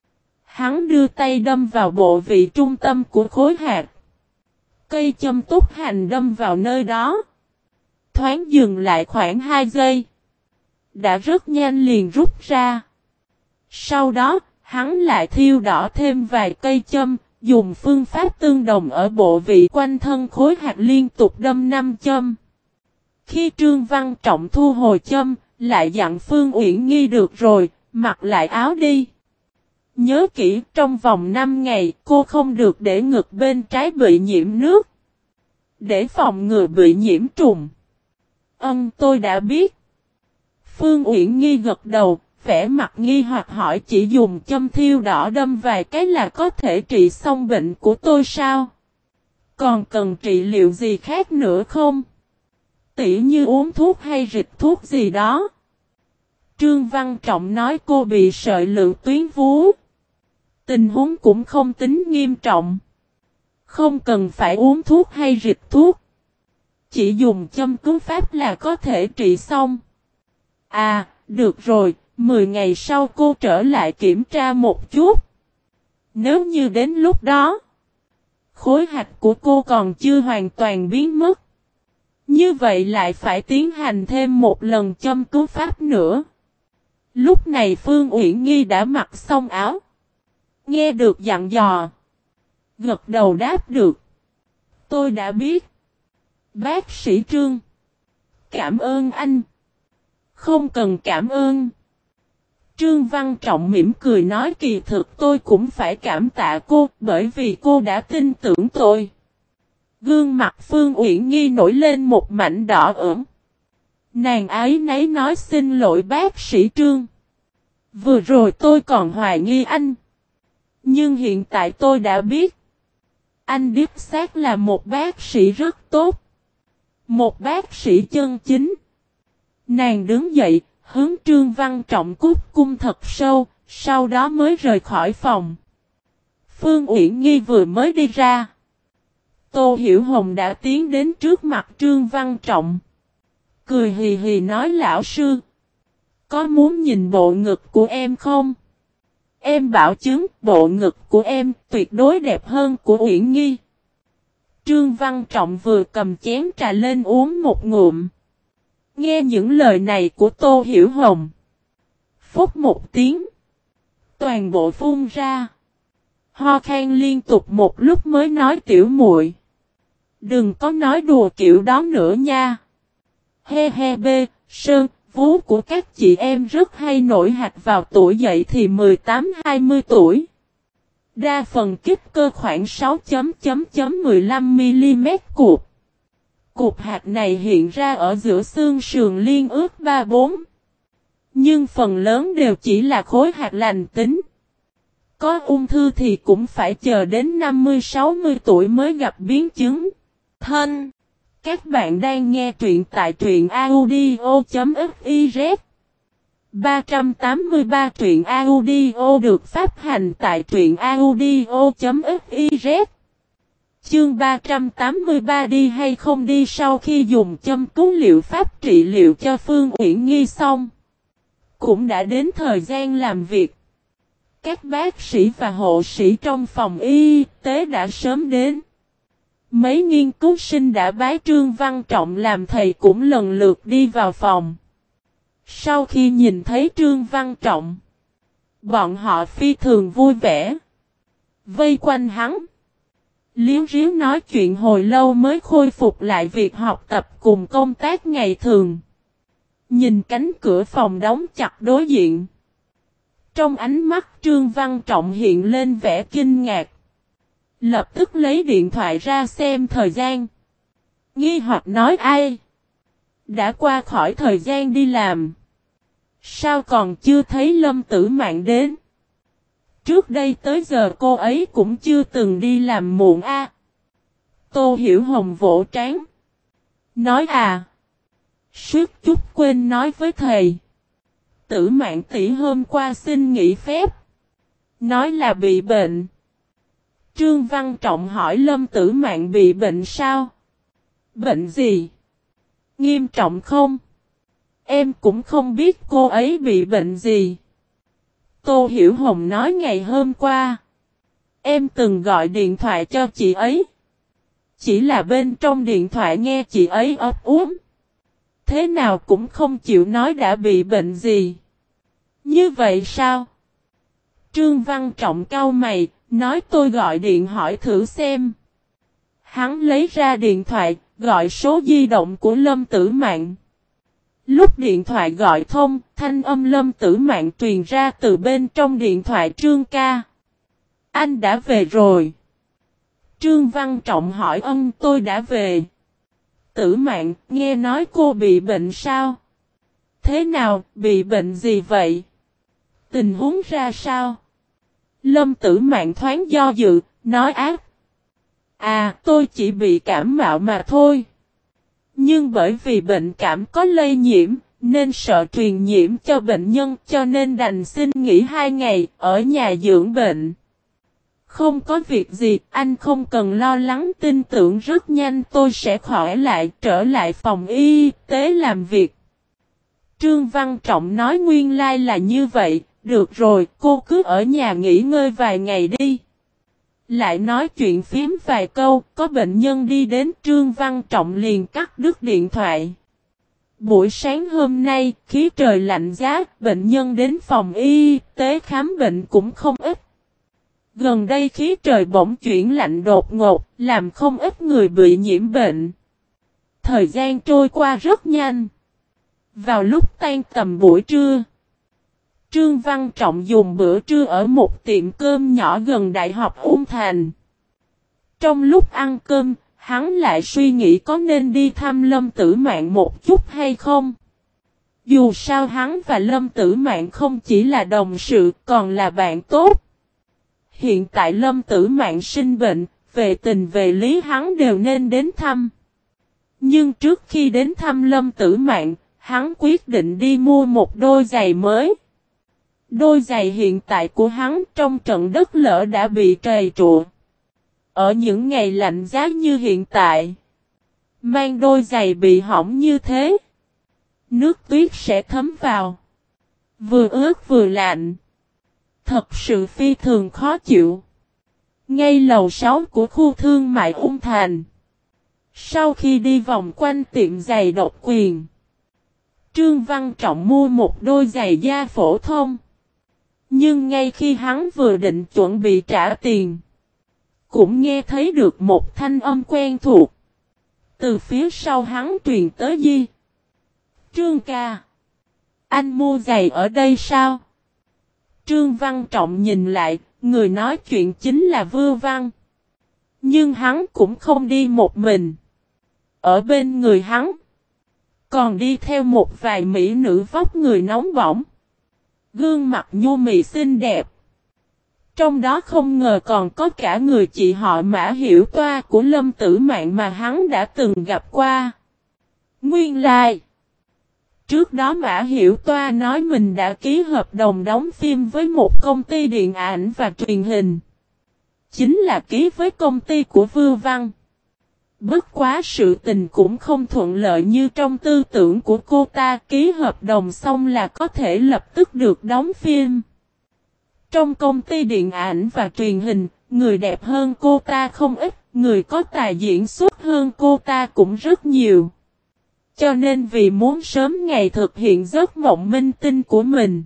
Hắn đưa tay đâm vào bộ vị trung tâm của khối hạt. Cây châm túc hành đâm vào nơi đó. Thoáng dừng lại khoảng hai giây. Đã rất nhanh liền rút ra. Sau đó, hắn lại thiêu đỏ thêm vài cây châm, dùng phương pháp tương đồng ở bộ vị quanh thân khối hạt liên tục đâm năm châm. Khi Trương Văn Trọng thu hồi châm, lại dặn Phương Uyển Nghi được rồi, mặc lại áo đi. Nhớ kỹ, trong vòng năm ngày, cô không được để ngực bên trái bị nhiễm nước. Để phòng ngừa bị nhiễm trùng. Ừm, tôi đã biết. Phương Uyển Nghi gật đầu, vẻ mặt nghi hoặc hỏi, chỉ dùng châm thiêu đỏ đâm vài cái là có thể trị xong bệnh của tôi sao? Còn cần trị liệu gì khác nữa không? Tỉ như uống thuốc hay rịch thuốc gì đó. Trương Văn Trọng nói cô bị sợi lượng tuyến vú. Tình huống cũng không tính nghiêm trọng. Không cần phải uống thuốc hay rịch thuốc. Chỉ dùng châm cứu pháp là có thể trị xong. À, được rồi, mười ngày sau cô trở lại kiểm tra một chút. Nếu như đến lúc đó, khối hạch của cô còn chưa hoàn toàn biến mất. Như vậy lại phải tiến hành thêm một lần châm cứu pháp nữa. Lúc này Phương Uyển Nghi đã mặc xong áo. Nghe được dặn dò. Gật đầu đáp được. Tôi đã biết. Bác sĩ Trương. Cảm ơn anh. Không cần cảm ơn. Trương Văn Trọng mỉm cười nói kỳ thực tôi cũng phải cảm tạ cô bởi vì cô đã tin tưởng tôi. Gương mặt Phương Uyển Nghi nổi lên một mảnh đỏ ửng. Nàng ấy nấy nói xin lỗi bác sĩ Trương. Vừa rồi tôi còn hoài nghi anh. Nhưng hiện tại tôi đã biết. Anh đích xác là một bác sĩ rất tốt. Một bác sĩ chân chính. Nàng đứng dậy, hướng Trương Văn Trọng cúi cung thật sâu, sau đó mới rời khỏi phòng. Phương Uyển Nghi vừa mới đi ra. Tô Hiểu Hồng đã tiến đến trước mặt Trương Văn Trọng. Cười hì hì nói lão sư. Có muốn nhìn bộ ngực của em không? Em bảo chứng bộ ngực của em tuyệt đối đẹp hơn của Uyển Nghi. Trương Văn Trọng vừa cầm chén trà lên uống một ngụm. Nghe những lời này của Tô Hiểu Hồng. Phúc một tiếng. Toàn bộ phun ra. Ho khan liên tục một lúc mới nói tiểu muội. Đừng có nói đùa kiểu đó nữa nha. He he bê, sơn, vú của các chị em rất hay nổi hạch vào tuổi dậy thì mười tám hai mươi tuổi. Đa phần kích cơ khoảng sáu chấm chấm chấm mười lăm mi-li-mét cục. Cục hạt này hiện ra ở giữa xương sườn liên ước ba bốn. Nhưng phần lớn đều chỉ là khối hạt lành tính. Có ung thư thì cũng phải chờ đến năm mươi sáu mươi tuổi mới gặp biến chứng. Thân. Các bạn đang nghe truyện tại truyện audio.fiz. ba trăm tám mươi ba truyện audio được phát hành tại truyện audio.fiz. Chương ba trăm tám mươi ba đi hay không đi. Sau khi dùng châm cứu liệu pháp trị liệu cho Phương Uyển Nghi xong. Cũng đã đến thời gian làm việc. Các bác sĩ và hộ sĩ trong phòng y tế đã sớm đến. Mấy nghiên cứu sinh đã bái Trương Văn Trọng làm thầy cũng lần lượt đi vào phòng. Sau khi nhìn thấy Trương Văn Trọng, bọn họ phi thường vui vẻ. Vây quanh hắn. Liếu riếu nói chuyện hồi lâu mới khôi phục lại việc học tập cùng công tác ngày thường. Nhìn cánh cửa phòng đóng chặt đối diện. Trong ánh mắt Trương Văn Trọng hiện lên vẻ kinh ngạc. Lập tức lấy điện thoại ra xem thời gian. Nghi hoặc nói ai? Đã qua khỏi thời gian đi làm. Sao còn chưa thấy Lâm Tử Mạn đến? Trước đây tới giờ cô ấy cũng chưa từng đi làm muộn a. À. Tô Hiểu Hồng vỗ trán. Nói à. Suýt chút quên nói với thầy. Tử Mạn tỷ hôm qua xin nghỉ phép. Nói là bị bệnh. Trương Văn Trọng hỏi Lâm Tử Mạn bị bệnh sao? Bệnh gì? Nghiêm trọng không? Em cũng không biết cô ấy bị bệnh gì. Tô Hiểu Hồng nói ngày hôm qua. Em từng gọi điện thoại cho chị ấy. Chỉ là bên trong điện thoại nghe chị ấy ấp úng. Thế nào cũng không chịu nói đã bị bệnh gì. Như vậy sao? Trương Văn Trọng cau mày, nói tôi gọi điện hỏi thử xem. Hắn lấy ra điện thoại, gọi số di động của Lâm Tử Mạn. Lúc điện thoại gọi thông, thanh âm Lâm Tử Mạn truyền ra từ bên trong điện thoại Trương ca. Anh đã về rồi. Trương Văn Trọng hỏi ân tôi đã về. Tử Mạn, nghe nói cô bị bệnh sao? Thế nào, bị bệnh gì vậy? Tình huống ra sao? Lâm Tử Mạn thoáng do dự, nói ác. À, tôi chỉ bị cảm mạo mà thôi. Nhưng bởi vì bệnh cảm có lây nhiễm, nên sợ truyền nhiễm cho bệnh nhân cho nên đành xin nghỉ hai ngày, ở nhà dưỡng bệnh. Không có việc gì, anh không cần lo lắng, tin tưởng rất nhanh tôi sẽ khỏi lại, trở lại phòng y tế làm việc. Trương Văn Trọng nói nguyên lai là như vậy, được rồi, cô cứ ở nhà nghỉ ngơi vài ngày đi. Lại nói chuyện phím vài câu, có bệnh nhân đi đến Trương Văn Trọng liền cắt đứt điện thoại. Buổi sáng hôm nay, khí trời lạnh giá, bệnh nhân đến phòng y tế khám bệnh cũng không ít. Gần đây khí trời bỗng chuyển lạnh đột ngột, làm không ít người bị nhiễm bệnh. Thời gian trôi qua rất nhanh. Vào lúc tan tầm buổi trưa, Trương Văn Trọng dùng bữa trưa ở một tiệm cơm nhỏ gần Đại học Ung Thành. Trong lúc ăn cơm, hắn lại suy nghĩ có nên đi thăm Lâm Tử Mạn một chút hay không. Dù sao hắn và Lâm Tử Mạn không chỉ là đồng sự còn là bạn tốt. Hiện tại Lâm Tử Mạn sinh bệnh, về tình về lý hắn đều nên đến thăm. Nhưng trước khi đến thăm Lâm Tử Mạn, hắn quyết định đi mua một đôi giày mới. Đôi giày hiện tại của hắn trong trận đất lở đã bị trầy trụa. Ở những ngày lạnh giá như hiện tại, mang đôi giày bị hỏng như thế, nước tuyết sẽ thấm vào. Vừa ướt vừa lạnh. Thật sự phi thường khó chịu. Ngay lầu sáu của khu thương mại Ung Thành. Sau khi đi vòng quanh tiệm giày độc quyền, Trương Văn Trọng mua một đôi giày da phổ thông. Nhưng ngay khi hắn vừa định chuẩn bị trả tiền, cũng nghe thấy được một thanh âm quen thuộc. Từ phía sau hắn truyền tới Di. Trương ca. Anh mua giày ở đây sao? Trương Văn Trọng nhìn lại, người nói chuyện chính là Vưu Văn. Nhưng hắn cũng không đi một mình. Ở bên người hắn, còn đi theo một vài mỹ nữ vóc người nóng bỏng. Gương mặt nhu mì xinh đẹp. Trong đó không ngờ còn có cả người chị họ Mã Hiểu Toa của Lâm Tử Mạn mà hắn đã từng gặp qua. Nguyên lai, trước đó Mã Hiểu Toa nói mình đã ký hợp đồng đóng phim với một công ty điện ảnh và truyền hình. Chính là ký với công ty của Vưu Văn. Bất quá sự tình cũng không thuận lợi như trong tư tưởng của cô ta, ký hợp đồng xong là có thể lập tức được đóng phim. Trong công ty điện ảnh và truyền hình, người đẹp hơn cô ta không ít, người có tài diễn xuất hơn cô ta cũng rất nhiều. Cho nên vì muốn sớm ngày thực hiện giấc mộng minh tinh của mình,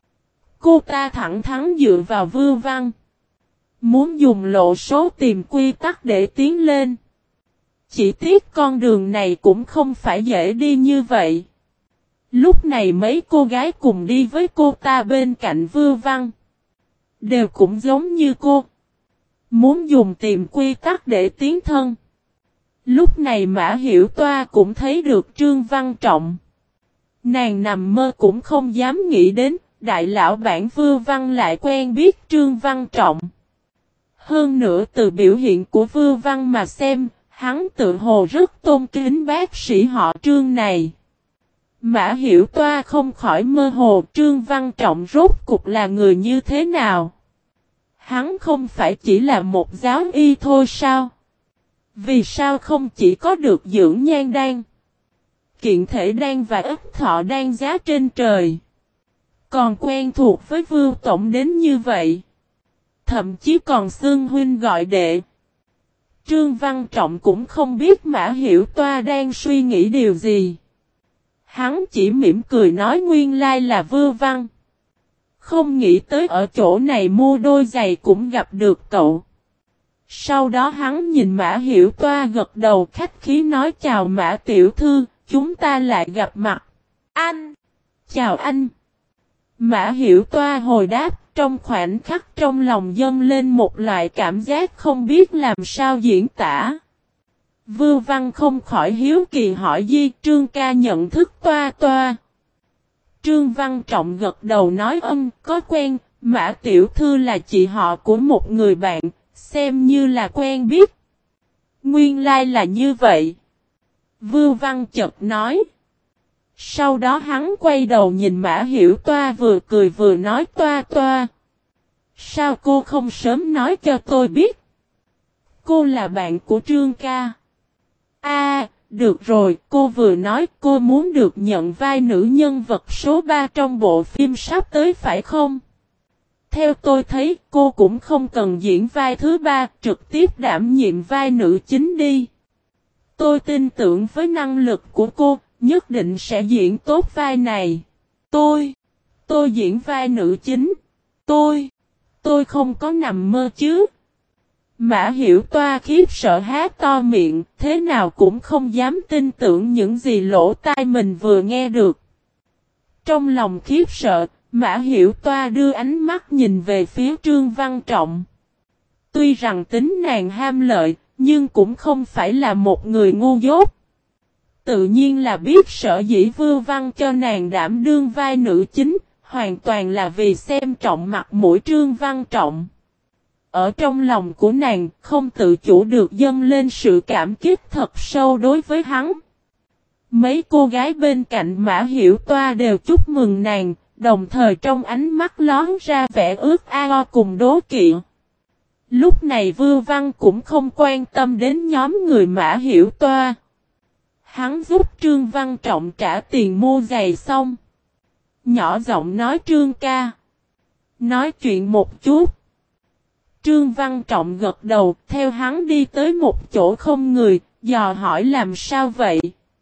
cô ta thẳng thắn dựa vào Vưu Văn. Muốn dùng lộ số tìm quy tắc để tiến lên. Chỉ tiếc con đường này cũng không phải dễ đi như vậy. Lúc này mấy cô gái cùng đi với cô ta bên cạnh Vưu Văn đều cũng giống như cô. Muốn dùng tìm quy tắc để tiến thân. Lúc này Mã Hiểu Toa cũng thấy được Trương Văn Trọng. Nàng nằm mơ cũng không dám nghĩ đến, đại lão bản Vưu Văn lại quen biết Trương Văn Trọng. Hơn nữa từ biểu hiện của Vưu Văn mà xem, hắn tự hồ rất tôn kính bác sĩ họ Trương này. Mã Hiểu Toa không khỏi mơ hồ Trương Văn Trọng rốt cục là người như thế nào. Hắn không phải chỉ là một giáo y thôi sao? Vì sao không chỉ có được dưỡng nhan đan, kiện thể đan và ức thọ đan giá trên trời, còn quen thuộc với Vưu Tổng đến như vậy? Thậm chí còn xưng huynh gọi đệ. Trương Văn Trọng cũng không biết Mã Hiểu Toa đang suy nghĩ điều gì. Hắn chỉ mỉm cười nói nguyên lai là Vưu Văn. Không nghĩ tới ở chỗ này mua đôi giày cũng gặp được cậu. Sau đó hắn nhìn Mã Hiểu Toa gật đầu khách khí nói chào Mã tiểu thư, chúng ta lại gặp mặt. Anh! Chào anh! Mã Hiểu Toa hồi đáp, trong khoảnh khắc trong lòng dâng lên một loại cảm giác không biết làm sao diễn tả. Vưu Văn không khỏi hiếu kỳ hỏi Di Trương ca nhận thức Toa Toa. Trương Văn Trọng gật đầu nói ân, có quen, Mã tiểu thư là chị họ của một người bạn, xem như là quen biết. Nguyên lai là như vậy. Vưu Văn chợt nói. Sau đó hắn quay đầu nhìn Mã Hiểu Toa vừa cười vừa nói Toa Toa. Sao cô không sớm nói cho tôi biết? Cô là bạn của Trương ca. À, được rồi, cô vừa nói cô muốn được nhận vai nữ nhân vật số ba trong bộ phim sắp tới phải không? Theo tôi thấy cô cũng không cần diễn vai thứ ba, trực tiếp đảm nhiệm vai nữ chính đi. Tôi tin tưởng với năng lực của cô, nhất định sẽ diễn tốt vai này. Tôi, tôi diễn vai nữ chính. Tôi, tôi không có nằm mơ chứ. Mã Hiểu Toa khiếp sợ há to miệng, thế nào cũng không dám tin tưởng những gì lỗ tai mình vừa nghe được. Trong lòng khiếp sợ, Mã Hiểu Toa đưa ánh mắt nhìn về phía Trương Văn Trọng. Tuy rằng tính nàng ham lợi, nhưng cũng không phải là một người ngu dốt. Tự nhiên là biết sở dĩ Vưu Văn cho nàng đảm đương vai nữ chính, hoàn toàn là vì xem trọng mặt mũi Trương Văn Trọng. Ở trong lòng của nàng không tự chủ được dâng lên sự cảm kích thật sâu đối với hắn. Mấy cô gái bên cạnh Mã Hiểu Toa đều chúc mừng nàng, đồng thời trong ánh mắt lón ra vẻ ước ao cùng đố kỵ. Lúc này Vưu Văn cũng không quan tâm đến nhóm người Mã Hiểu Toa. Hắn giúp Trương Văn Trọng trả tiền mua giày xong. Nhỏ giọng nói Trương ca. Nói chuyện một chút. Trương Văn Trọng gật đầu, theo hắn đi tới một chỗ không người, dò hỏi làm sao vậy.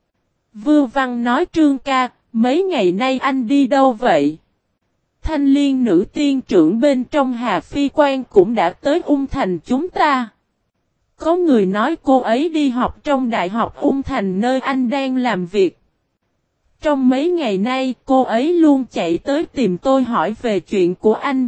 Vưu Văn nói Trương ca, mấy ngày nay anh đi đâu vậy? Thanh liên nữ tiên trưởng bên trong Hà Phi Quan cũng đã tới Ung Thành chúng ta. Có người nói cô ấy đi học trong Đại học Ung Thành nơi anh đang làm việc. Trong mấy ngày nay cô ấy luôn chạy tới tìm tôi hỏi về chuyện của anh.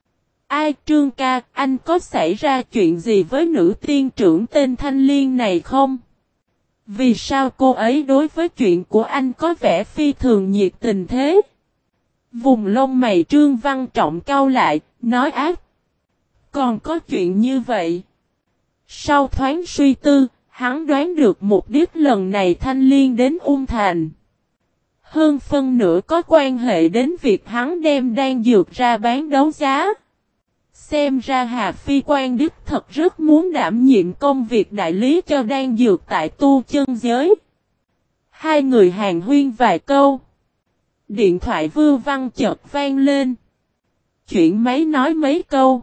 Ai Trương ca, anh có xảy ra chuyện gì với nữ tiên trưởng tên Thanh Liên này không? Vì sao cô ấy đối với chuyện của anh có vẻ phi thường nhiệt tình thế? Vùng lông mày Trương Văn Trọng cau lại, nói ác. Còn có chuyện như vậy. Sau thoáng suy tư, hắn đoán được mục đích lần này Thanh Liên đến Ung Thành. Hơn phân nửa có quan hệ đến việc hắn đem đan dược ra bán đấu giá. Xem ra Hà Phi Quan đích thật rất muốn đảm nhiệm công việc đại lý cho đan dược tại tu chân giới. Hai người hàn huyên vài câu. Điện thoại Vưu Văn chợt vang lên. Chuyển máy nói mấy câu.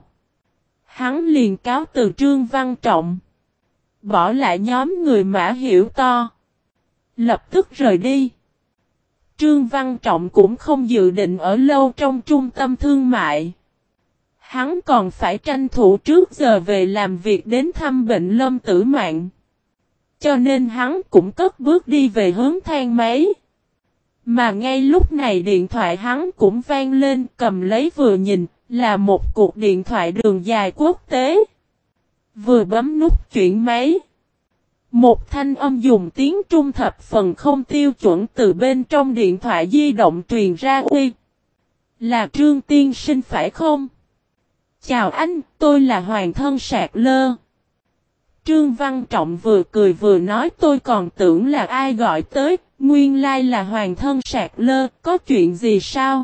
Hắn liền cáo từ Trương Văn Trọng. Bỏ lại nhóm người Mã Hiểu To. Lập tức rời đi. Trương Văn Trọng cũng không dự định ở lâu trong trung tâm thương mại. Hắn còn phải tranh thủ trước giờ về làm việc đến thăm bệnh Lâm Tử Mạn. Cho nên hắn cũng cất bước đi về hướng thang máy. Mà ngay lúc này điện thoại hắn cũng vang lên, cầm lấy vừa nhìn, là một cuộc điện thoại đường dài quốc tế. Vừa bấm nút chuyển máy. Một thanh âm dùng tiếng Trung thập phần không tiêu chuẩn từ bên trong điện thoại di động truyền ra uy. Là Trương tiên sinh phải không? Chào anh, tôi là Hoàng thân Sạc Lơ. Trương Văn Trọng vừa cười vừa nói tôi còn tưởng là ai gọi tới, nguyên lai là Hoàng thân Sạc Lơ, có chuyện gì sao?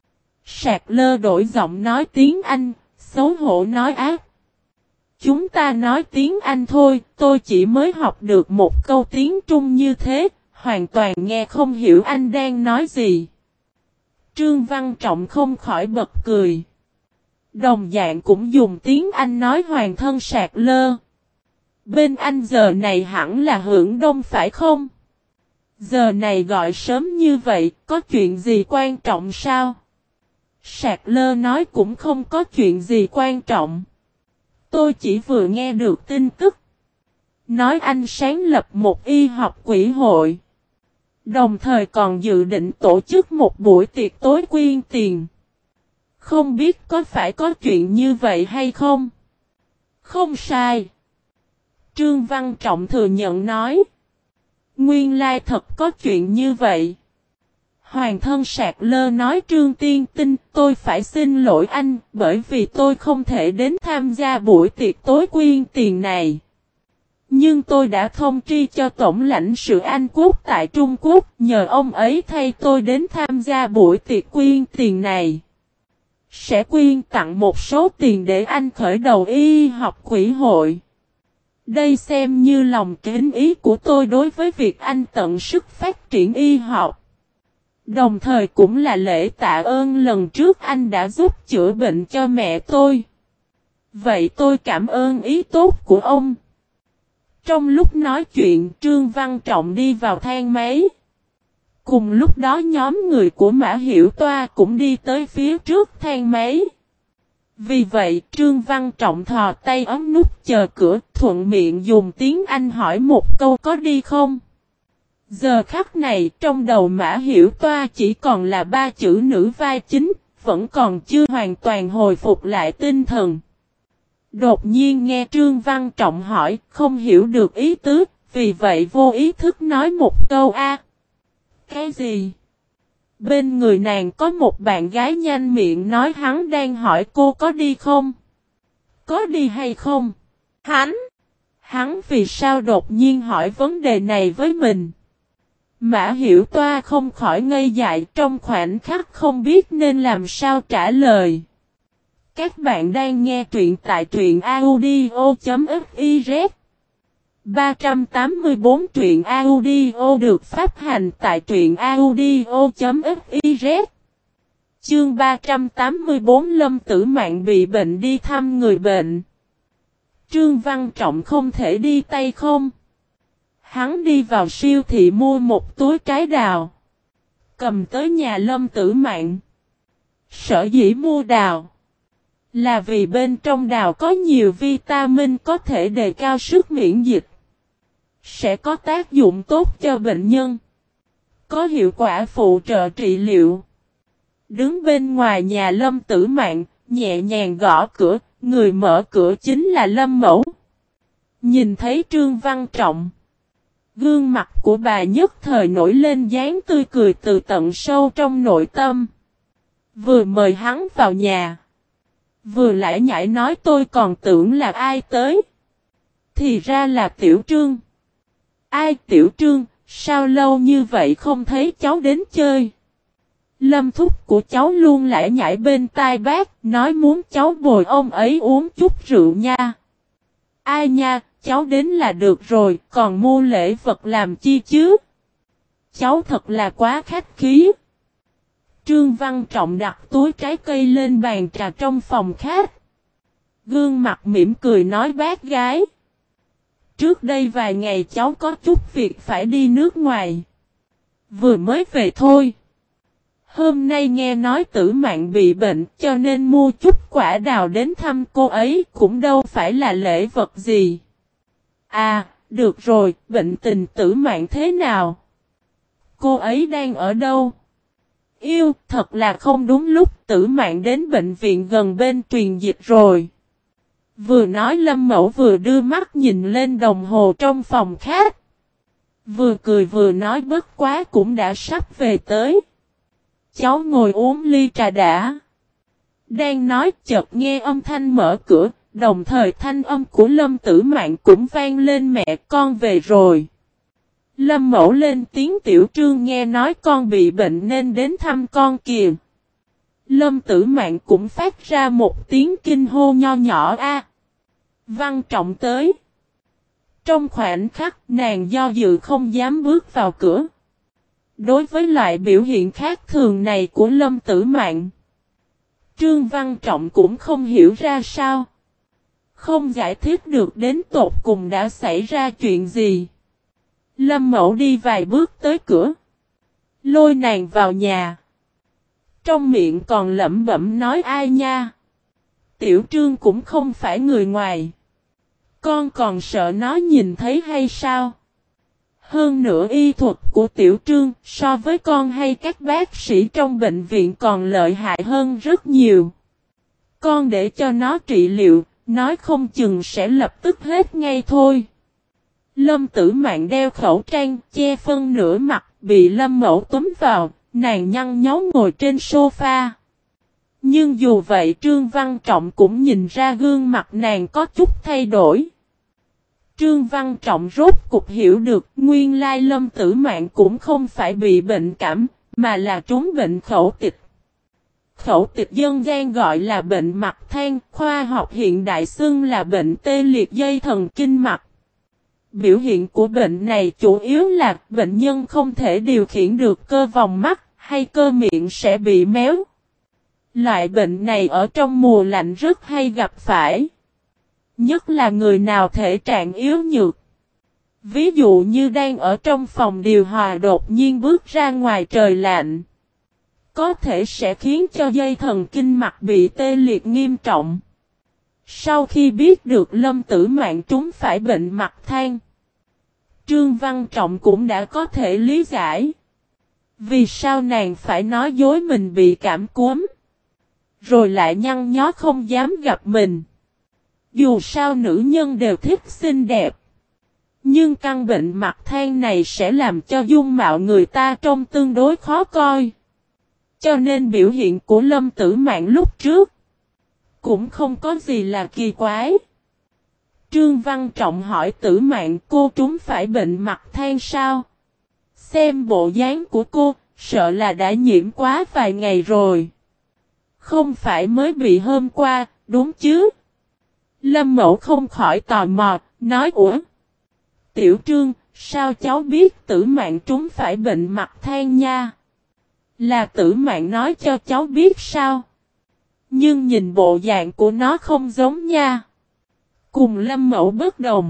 Sạc Lơ đổi giọng nói tiếng Anh, xấu hổ nói ác. Chúng ta nói tiếng Anh thôi, tôi chỉ mới học được một câu tiếng Trung như thế, hoàn toàn nghe không hiểu anh đang nói gì. Trương Văn Trọng không khỏi bật cười. Đồng dạng cũng dùng tiếng Anh nói Hoàng thân Sạc Lơ. Bên anh giờ này hẳn là hưởng đông phải không? Giờ này gọi sớm như vậy, có chuyện gì quan trọng sao? Sạc Lơ nói cũng không có chuyện gì quan trọng. Tôi chỉ vừa nghe được tin tức. Nói anh sáng lập một y học quỹ hội. Đồng thời còn dự định tổ chức một buổi tiệc tối quyên tiền. Không biết có phải có chuyện như vậy hay không? Không sai. Trương Văn Trọng thừa nhận nói. Nguyên lai thật có chuyện như vậy. Hoàng thân Sạc Lơ nói Trương tiên sinh tôi phải xin lỗi anh bởi vì tôi không thể đến tham gia buổi tiệc tối quyên tiền này. Nhưng tôi đã thông tri cho Tổng lãnh sự Anh Quốc tại Trung Quốc nhờ ông ấy thay tôi đến tham gia buổi tiệc quyên tiền này. Sẽ quyên tặng một số tiền để anh khởi đầu y học quỹ hội. Đây xem như lòng kính ý của tôi đối với việc anh tận sức phát triển y học. Đồng thời cũng là lễ tạ ơn lần trước anh đã giúp chữa bệnh cho mẹ tôi. Vậy tôi cảm ơn ý tốt của ông. Trong lúc nói chuyện Trương Văn Trọng đi vào thang máy. Cùng lúc đó nhóm người của Mã Hiểu Toa cũng đi tới phía trước thang máy. Vì vậy Trương Văn Trọng thò tay ấn nút chờ cửa thuận miệng dùng tiếng Anh hỏi một câu có đi không. Giờ khắc này trong đầu Mã Hiểu Toa chỉ còn là ba chữ nữ vai chính, vẫn còn chưa hoàn toàn hồi phục lại tinh thần. Đột nhiên nghe Trương Văn Trọng hỏi, không hiểu được ý tứ, vì vậy vô ý thức nói một câu a. Cái gì? Bên người nàng có một bạn gái nhanh miệng nói hắn đang hỏi cô có đi không? Có đi hay không? Hắn? Hắn vì sao đột nhiên hỏi vấn đề này với mình? Mã Hiểu Toa không khỏi ngây dại trong khoảnh khắc không biết nên làm sao trả lời. Các bạn đang nghe truyện tại truyện audio.fiz ba trăm tám mươi tư truyện audio được phát hành tại truyện audio.fiz. Chương ba trăm tám mươi tư Lâm Tử Mạn bị bệnh đi thăm người bệnh. Trương Văn Trọng không thể đi tay không. Hắn đi vào siêu thị mua một túi trái đào. Cầm tới nhà Lâm Tử Mạn. Sở dĩ mua đào là vì bên trong đào có nhiều vitamin có thể đề cao sức miễn dịch. Sẽ có tác dụng tốt cho bệnh nhân. Có hiệu quả phụ trợ trị liệu. Đứng bên ngoài nhà Lâm Tử Mạn, nhẹ nhàng gõ cửa, người mở cửa chính là Lâm Mẫu. Nhìn thấy Trương Văn Trọng. Gương mặt của bà nhất thời nổi lên dáng tươi cười từ tận sâu trong nội tâm. Vừa mời hắn vào nhà. Vừa lải nhải nói tôi còn tưởng là ai tới. Thì ra là Tiểu Trương. Ai Tiểu Trương, sao lâu như vậy không thấy cháu đến chơi. Lâm thúc của cháu luôn lải nhải bên tai bác, nói muốn cháu bồi ông ấy uống chút rượu nha. Ai nha, cháu đến là được rồi, còn mua lễ vật làm chi chứ. Cháu thật là quá khách khí. Trương Văn Trọng đặt túi trái cây lên bàn trà trong phòng khách. Gương mặt mỉm cười nói bác gái. Trước đây vài ngày cháu có chút việc phải đi nước ngoài. Vừa mới về thôi. Hôm nay nghe nói Tử Mạn bị bệnh cho nên mua chút quả đào đến thăm cô ấy cũng đâu phải là lễ vật gì. À, được rồi, bệnh tình Tử Mạn thế nào? Cô ấy đang ở đâu? Yêu, thật là không đúng lúc Tử Mạn đến bệnh viện gần bên truyền dịch rồi. Vừa nói Lâm Mẫu vừa đưa mắt nhìn lên đồng hồ trong phòng khách. Vừa cười vừa nói bất quá cũng đã sắp về tới. cháu ngồi uống ly trà đã. Đang nói chợt nghe âm thanh mở cửa, đồng thời thanh âm của Lâm Tử Mạn cũng vang lên mẹ con về rồi. Lâm Mẫu lên tiếng Tiểu Trương nghe nói con bị bệnh nên đến thăm con kìa. Lâm Tử Mạn cũng phát ra một tiếng kinh hô nho nhỏ a. Văn Trọng tới. Trong khoảnh khắc nàng do dự không dám bước vào cửa. Đối với loại biểu hiện khác thường này của Lâm Tử Mạn, Trương Văn Trọng cũng không hiểu ra sao. Không giải thích được đến tột cùng đã xảy ra chuyện gì. Lâm Mẫu đi vài bước tới cửa, lôi nàng vào nhà. Trong miệng còn lẩm bẩm nói ai nha. Tiểu Trương cũng không phải người ngoài. Con còn sợ nó nhìn thấy hay sao? Hơn nữa y thuật của Tiểu Trương so với con hay các bác sĩ trong bệnh viện còn lợi hại hơn rất nhiều. Con để cho nó trị liệu, nói không chừng sẽ lập tức hết ngay thôi. Lâm Tử Mạn đeo khẩu trang che phân nửa mặt, bị Lâm Mẫu túm vào, nàng nhăn nhó ngồi trên sofa. Nhưng dù vậy Trương Văn Trọng cũng nhìn ra gương mặt nàng có chút thay đổi. Trương Văn Trọng rốt cục hiểu được nguyên lai Lâm Tử Mạn cũng không phải bị bệnh cảm, mà là trúng bệnh khẩu tịch. Khẩu tịch dân gian gọi là bệnh mặt than, khoa học hiện đại xưng là bệnh tê liệt dây thần kinh mạch. Biểu hiện của bệnh này chủ yếu là bệnh nhân không thể điều khiển được cơ vòng mắt hay cơ miệng sẽ bị méo. Loại bệnh này ở trong mùa lạnh rất hay gặp phải. Nhất là người nào thể trạng yếu nhược. Ví dụ như đang ở trong phòng điều hòa đột nhiên bước ra ngoài trời lạnh. Có thể sẽ khiến cho dây thần kinh mạch bị tê liệt nghiêm trọng. Sau khi biết được Lâm Tử Mạn trúng phải bệnh mặt than, Trương Văn Trọng cũng đã có thể lý giải. Vì sao nàng phải nói dối mình bị cảm cúm, rồi lại nhăn nhó không dám gặp mình. Dù sao nữ nhân đều thích xinh đẹp, nhưng căn bệnh mặt than này sẽ làm cho dung mạo người ta trông tương đối khó coi. Cho nên biểu hiện của Lâm Tử Mạn lúc trước cũng không có gì là kỳ quái. Trương Văn Trọng hỏi Tử Mạn cô trúng phải bệnh mặt than sao? Xem bộ dáng của cô, sợ là đã nhiễm quá vài ngày rồi. Không phải mới bị hôm qua, đúng chứ? Lâm Mẫu không khỏi tò mò, nói ủa? Tiểu Trương, sao cháu biết Tử Mạn trúng phải bệnh mặt than nha? Là Tử Mạn nói cho cháu biết sao? Nhưng nhìn bộ dạng của nó không giống nha. Cùng Lâm Mẫu bất đồng.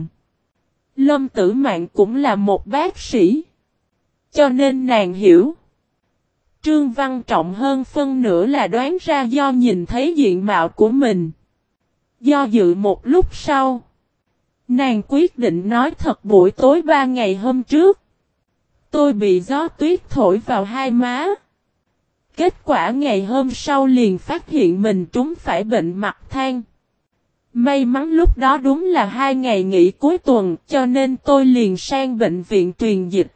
Lâm Tử Mạn cũng là một bác sĩ, cho nên nàng hiểu. Trương Văn Trọng hơn phân nửa là đoán ra do nhìn thấy diện mạo của mình. Do dự một lúc sau, nàng quyết định nói thật buổi tối ba ngày hôm trước, tôi bị gió tuyết thổi vào hai má. Kết quả ngày hôm sau liền phát hiện mình trúng phải bệnh mặt than. May mắn lúc đó đúng là hai ngày nghỉ cuối tuần, cho nên tôi liền sang bệnh viện truyền dịch.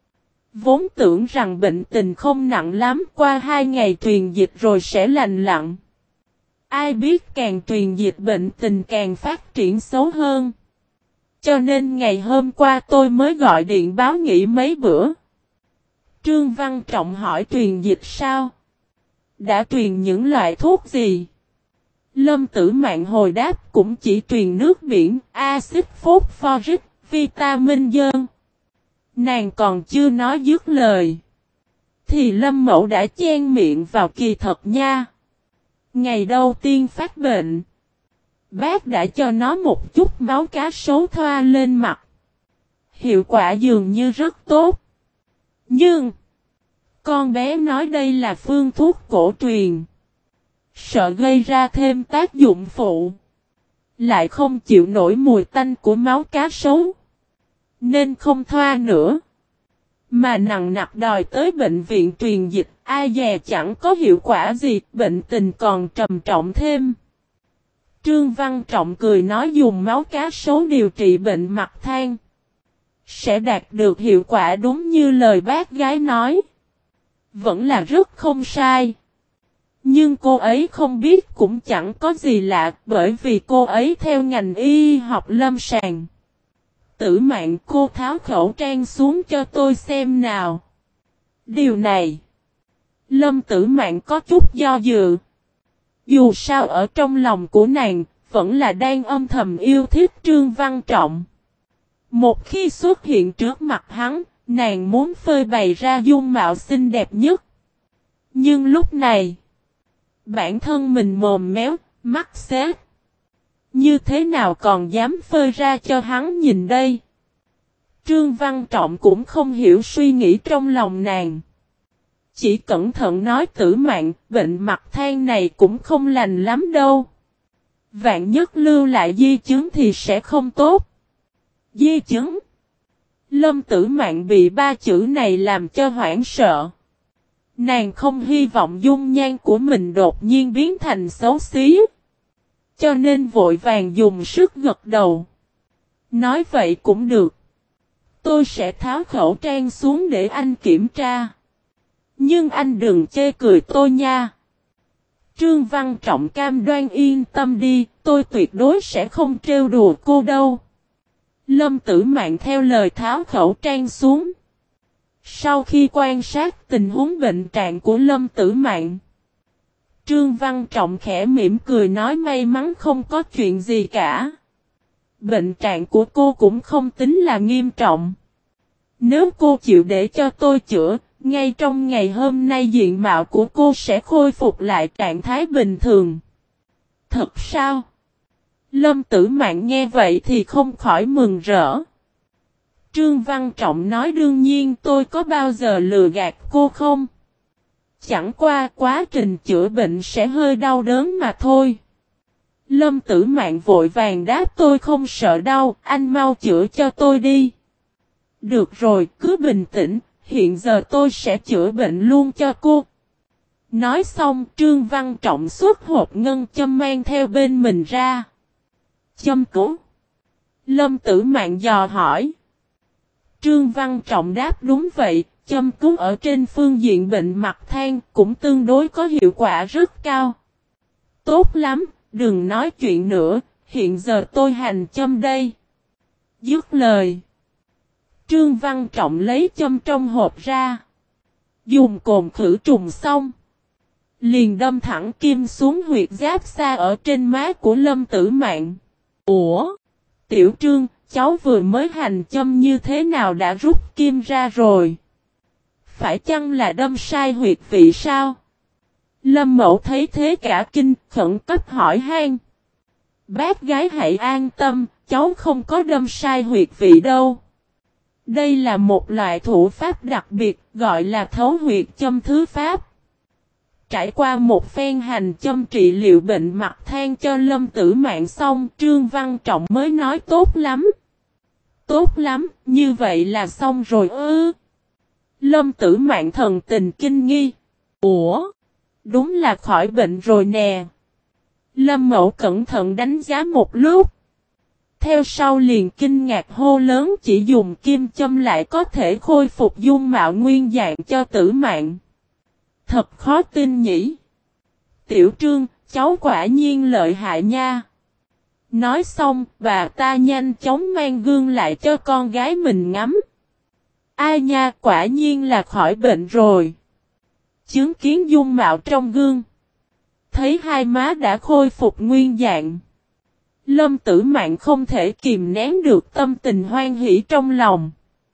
Vốn tưởng rằng bệnh tình không nặng lắm, qua hai ngày truyền dịch rồi sẽ lành lặn. Ai biết càng truyền dịch bệnh tình càng phát triển xấu hơn. Cho nên ngày hôm qua tôi mới gọi điện báo nghỉ mấy bữa. Trương Văn Trọng hỏi truyền dịch sao? Đã truyền những loại thuốc gì? Lâm Tử Mạn hồi đáp cũng chỉ truyền nước biển, axit phosphoric, vitamin dơn. Nàng còn chưa nói dứt lời, thì Lâm Mẫu đã chen miệng vào kỳ thật nha. Ngày đầu tiên phát bệnh, bác đã cho nó một chút máu cá sấu thoa lên mặt. Hiệu quả dường như rất tốt. Nhưng con bé nói đây là phương thuốc cổ truyền, sợ gây ra thêm tác dụng phụ, lại không chịu nổi mùi tanh của máu cá sấu, nên không thoa nữa. Mà nặng nặc đòi tới bệnh viện truyền dịch, ai dè chẳng có hiệu quả gì, bệnh tình còn trầm trọng thêm. Trương Văn Trọng cười nói dùng máu cá sấu điều trị bệnh mặt than sẽ đạt được hiệu quả đúng như lời bác gái nói. Vẫn là rất không sai. Nhưng cô ấy không biết cũng chẳng có gì lạ bởi vì cô ấy theo ngành y học lâm sàng. Tử Mạn, cô tháo khẩu trang xuống cho tôi xem nào. Điều này, Lâm Tử Mạn có chút do dự. Dù sao ở trong lòng của nàng, vẫn là đang âm thầm yêu thích Trương Văn Trọng. Một khi xuất hiện trước mặt hắn, nàng muốn phơi bày ra dung mạo xinh đẹp nhất. Nhưng lúc này, bản thân mình mồm méo, mắt xếp. Như thế nào còn dám phơi ra cho hắn nhìn đây? Trương Văn Trọng cũng không hiểu suy nghĩ trong lòng nàng. Chỉ cẩn thận nói Tử Mạn, bệnh mặt than này cũng không lành lắm đâu. Vạn nhất lưu lại di chứng thì sẽ không tốt. Di chứng? Lâm Tử Mạn bị ba chữ này làm cho hoảng sợ. Nàng không hy vọng dung nhan của mình đột nhiên biến thành xấu xí. Cho nên vội vàng dùng sức gật đầu. Nói vậy cũng được. Tôi sẽ tháo khẩu trang xuống để anh kiểm tra. Nhưng anh đừng chê cười tôi nha. Trương Văn Trọng cam đoan yên tâm đi, tôi tuyệt đối sẽ không trêu đùa cô đâu. Lâm Tử Mạn theo lời tháo khẩu trang xuống. Sau khi quan sát tình huống bệnh trạng của Lâm Tử Mạn, Trương Văn Trọng khẽ mỉm cười nói may mắn không có chuyện gì cả. Bệnh trạng của cô cũng không tính là nghiêm trọng. Nếu cô chịu để cho tôi chữa, ngay trong ngày hôm nay diện mạo của cô sẽ khôi phục lại trạng thái bình thường. Thật sao? Lâm Tử Mạn nghe vậy thì không khỏi mừng rỡ. Trương Văn Trọng nói đương nhiên tôi có bao giờ lừa gạt cô không? Chẳng qua quá trình chữa bệnh sẽ hơi đau đớn mà thôi. Lâm Tử Mạn vội vàng đáp tôi không sợ đau, anh mau chữa cho tôi đi. Được rồi, cứ bình tĩnh, hiện giờ tôi sẽ chữa bệnh luôn cho cô. Nói xong Trương Văn Trọng xuất hộp ngân châm mang theo bên mình ra. Châm cứu. Lâm Tử Mạn dò hỏi. Trương Văn Trọng đáp đúng vậy, châm cứu ở trên phương diện bệnh mặt than cũng tương đối có hiệu quả rất cao. Tốt lắm, đừng nói chuyện nữa, hiện giờ tôi hành châm đây. Dứt lời. Trương Văn Trọng lấy châm trong hộp ra. Dùng cồn khử trùng xong. Liền đâm thẳng kim xuống huyệt giáp xa ở trên má của Lâm Tử Mạn. Ủa? Tiểu Trương, cháu vừa mới hành châm như thế nào đã rút kim ra rồi? Phải chăng là đâm sai huyệt vị sao? Lâm Mẫu thấy thế cả kinh, khẩn cấp hỏi han. Bác gái hãy an tâm, cháu không có đâm sai huyệt vị đâu. Đây là một loại thủ pháp đặc biệt, gọi là thấu huyệt châm thứ pháp. Trải qua một phen hành châm trị liệu bệnh mặt than cho Lâm Tử Mạn xong, Trương Văn Trọng mới nói tốt lắm. Tốt lắm, như vậy là xong rồi ư. Lâm Tử Mạn thần tình kinh nghi. Ủa? Đúng là khỏi bệnh rồi nè. Lâm Mẫu cẩn thận đánh giá một lúc. Theo sau liền kinh ngạc hô lớn chỉ dùng kim châm lại có thể khôi phục dung mạo nguyên dạng cho Tử Mạn. Thật khó tin nhỉ. Tiểu Trương, cháu quả nhiên lợi hại nha. Nói xong, bà ta nhanh chóng mang gương lại cho con gái mình ngắm. Ai nha, quả nhiên là khỏi bệnh rồi. Chứng kiến dung mạo trong gương. Thấy hai má đã khôi phục nguyên dạng. Lâm Tử Mạn không thể kìm nén được tâm tình hoan hỷ trong lòng.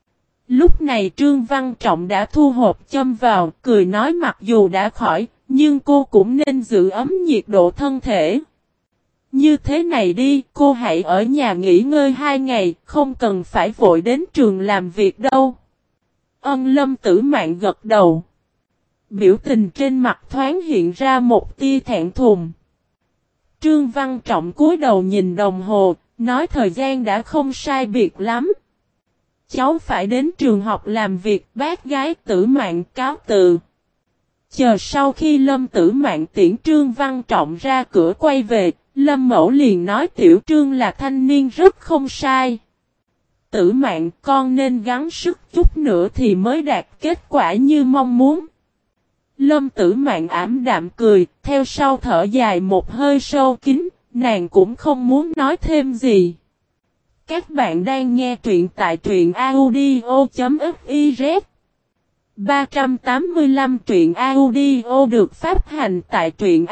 Lúc này Trương Văn Trọng đã thu hộp châm vào, cười nói mặc dù đã khỏi, nhưng cô cũng nên giữ ấm nhiệt độ thân thể. Như thế này đi, cô hãy ở nhà nghỉ ngơi hai ngày, không cần phải vội đến trường làm việc đâu. Ân Lâm Tử Mạn gật đầu. Biểu tình trên mặt thoáng hiện ra một tia thẹn thùng. Trương Văn Trọng cúi đầu nhìn đồng hồ, nói thời gian đã không sai biệt lắm. Cháu phải đến trường học làm việc, bác gái Tử Mạn cáo từ. Chờ sau khi Lâm Tử Mạn tiễn Trương Văn Trọng ra cửa quay về, Lâm Mẫu liền nói Tiểu Trương là thanh niên rất không sai. Tử Mạn con nên gắng sức chút nữa thì mới đạt kết quả như mong muốn. Lâm Tử Mạn ảm đạm cười, theo sau thở dài một hơi sâu kín, nàng cũng không muốn nói thêm gì. Các bạn đang nghe truyện tại truyện audio.fiz. ba trăm tám mươi lăm truyện audio được phát hành tại truyện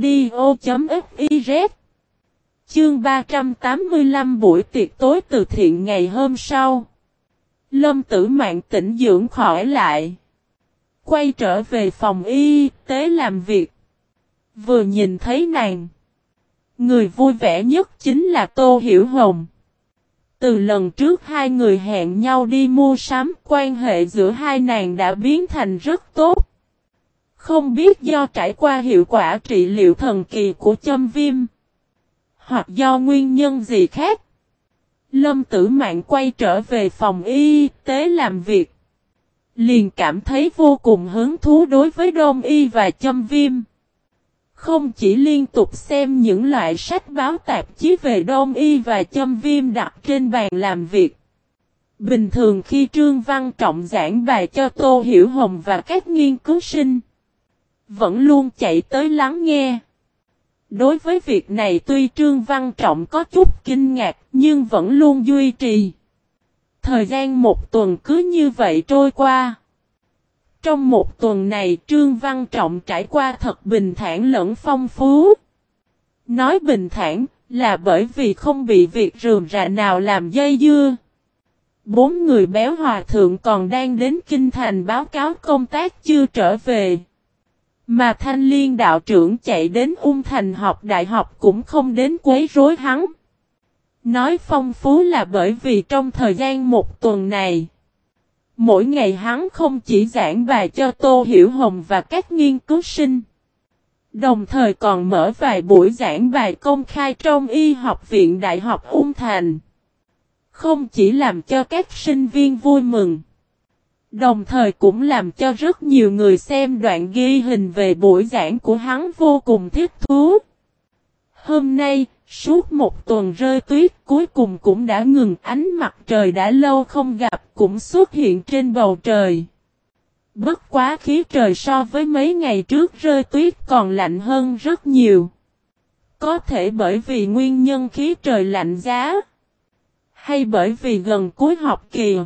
audio.fiz. Chương ba trăm tám mươi lăm buổi tiệc tối từ thiện ngày hôm sau. Lâm Tử Mạn tỉnh dưỡng khỏi lại. Quay trở về phòng y tế làm việc. Vừa nhìn thấy nàng. Người vui vẻ nhất chính là Tô Hiểu Hồng. Từ lần trước hai người hẹn nhau đi mua sắm, quan hệ giữa hai nàng đã biến thành rất tốt. Không biết do trải qua hiệu quả trị liệu thần kỳ của châm viêm, hoặc do nguyên nhân gì khác. Lâm Tử Mạn quay trở về phòng y tế làm việc. Liền cảm thấy vô cùng hứng thú đối với đông y và châm viêm. Không chỉ liên tục xem những loại sách báo tạp chí về đông y và châm viêm đặt trên bàn làm việc. Bình thường khi Trương Văn Trọng giảng bài cho Tô Hiểu Hồng và các nghiên cứu sinh, vẫn luôn chạy tới lắng nghe. Đối với việc này tuy Trương Văn Trọng có chút kinh ngạc nhưng vẫn luôn duy trì. Thời gian một tuần cứ như vậy trôi qua. Trong một tuần này Trương Văn Trọng trải qua thật bình thản lẫn phong phú. Nói bình thản là bởi vì không bị việc rườm rà nào làm dây dưa. Bốn người béo hòa thượng còn đang đến Kinh Thành báo cáo công tác chưa trở về. Mà Thanh Liên đạo trưởng chạy đến Ung Thành học đại học cũng không đến quấy rối hắn. Nói phong phú là bởi vì trong thời gian một tuần này, mỗi ngày hắn không chỉ giảng bài cho Tô Hiểu Hồng và các nghiên cứu sinh, đồng thời còn mở vài buổi giảng bài công khai trong y học viện Đại học Ung Thành. Không chỉ làm cho các sinh viên vui mừng, đồng thời cũng làm cho rất nhiều người xem đoạn ghi hình về buổi giảng của hắn vô cùng thích thú. Hôm nay, suốt một tuần rơi tuyết cuối cùng cũng đã ngừng, ánh mặt trời đã lâu không gặp cũng xuất hiện trên bầu trời. Bất quá khí trời so với mấy ngày trước rơi tuyết còn lạnh hơn rất nhiều. Có thể bởi vì nguyên nhân khí trời lạnh giá, hay bởi vì gần cuối học kỳ,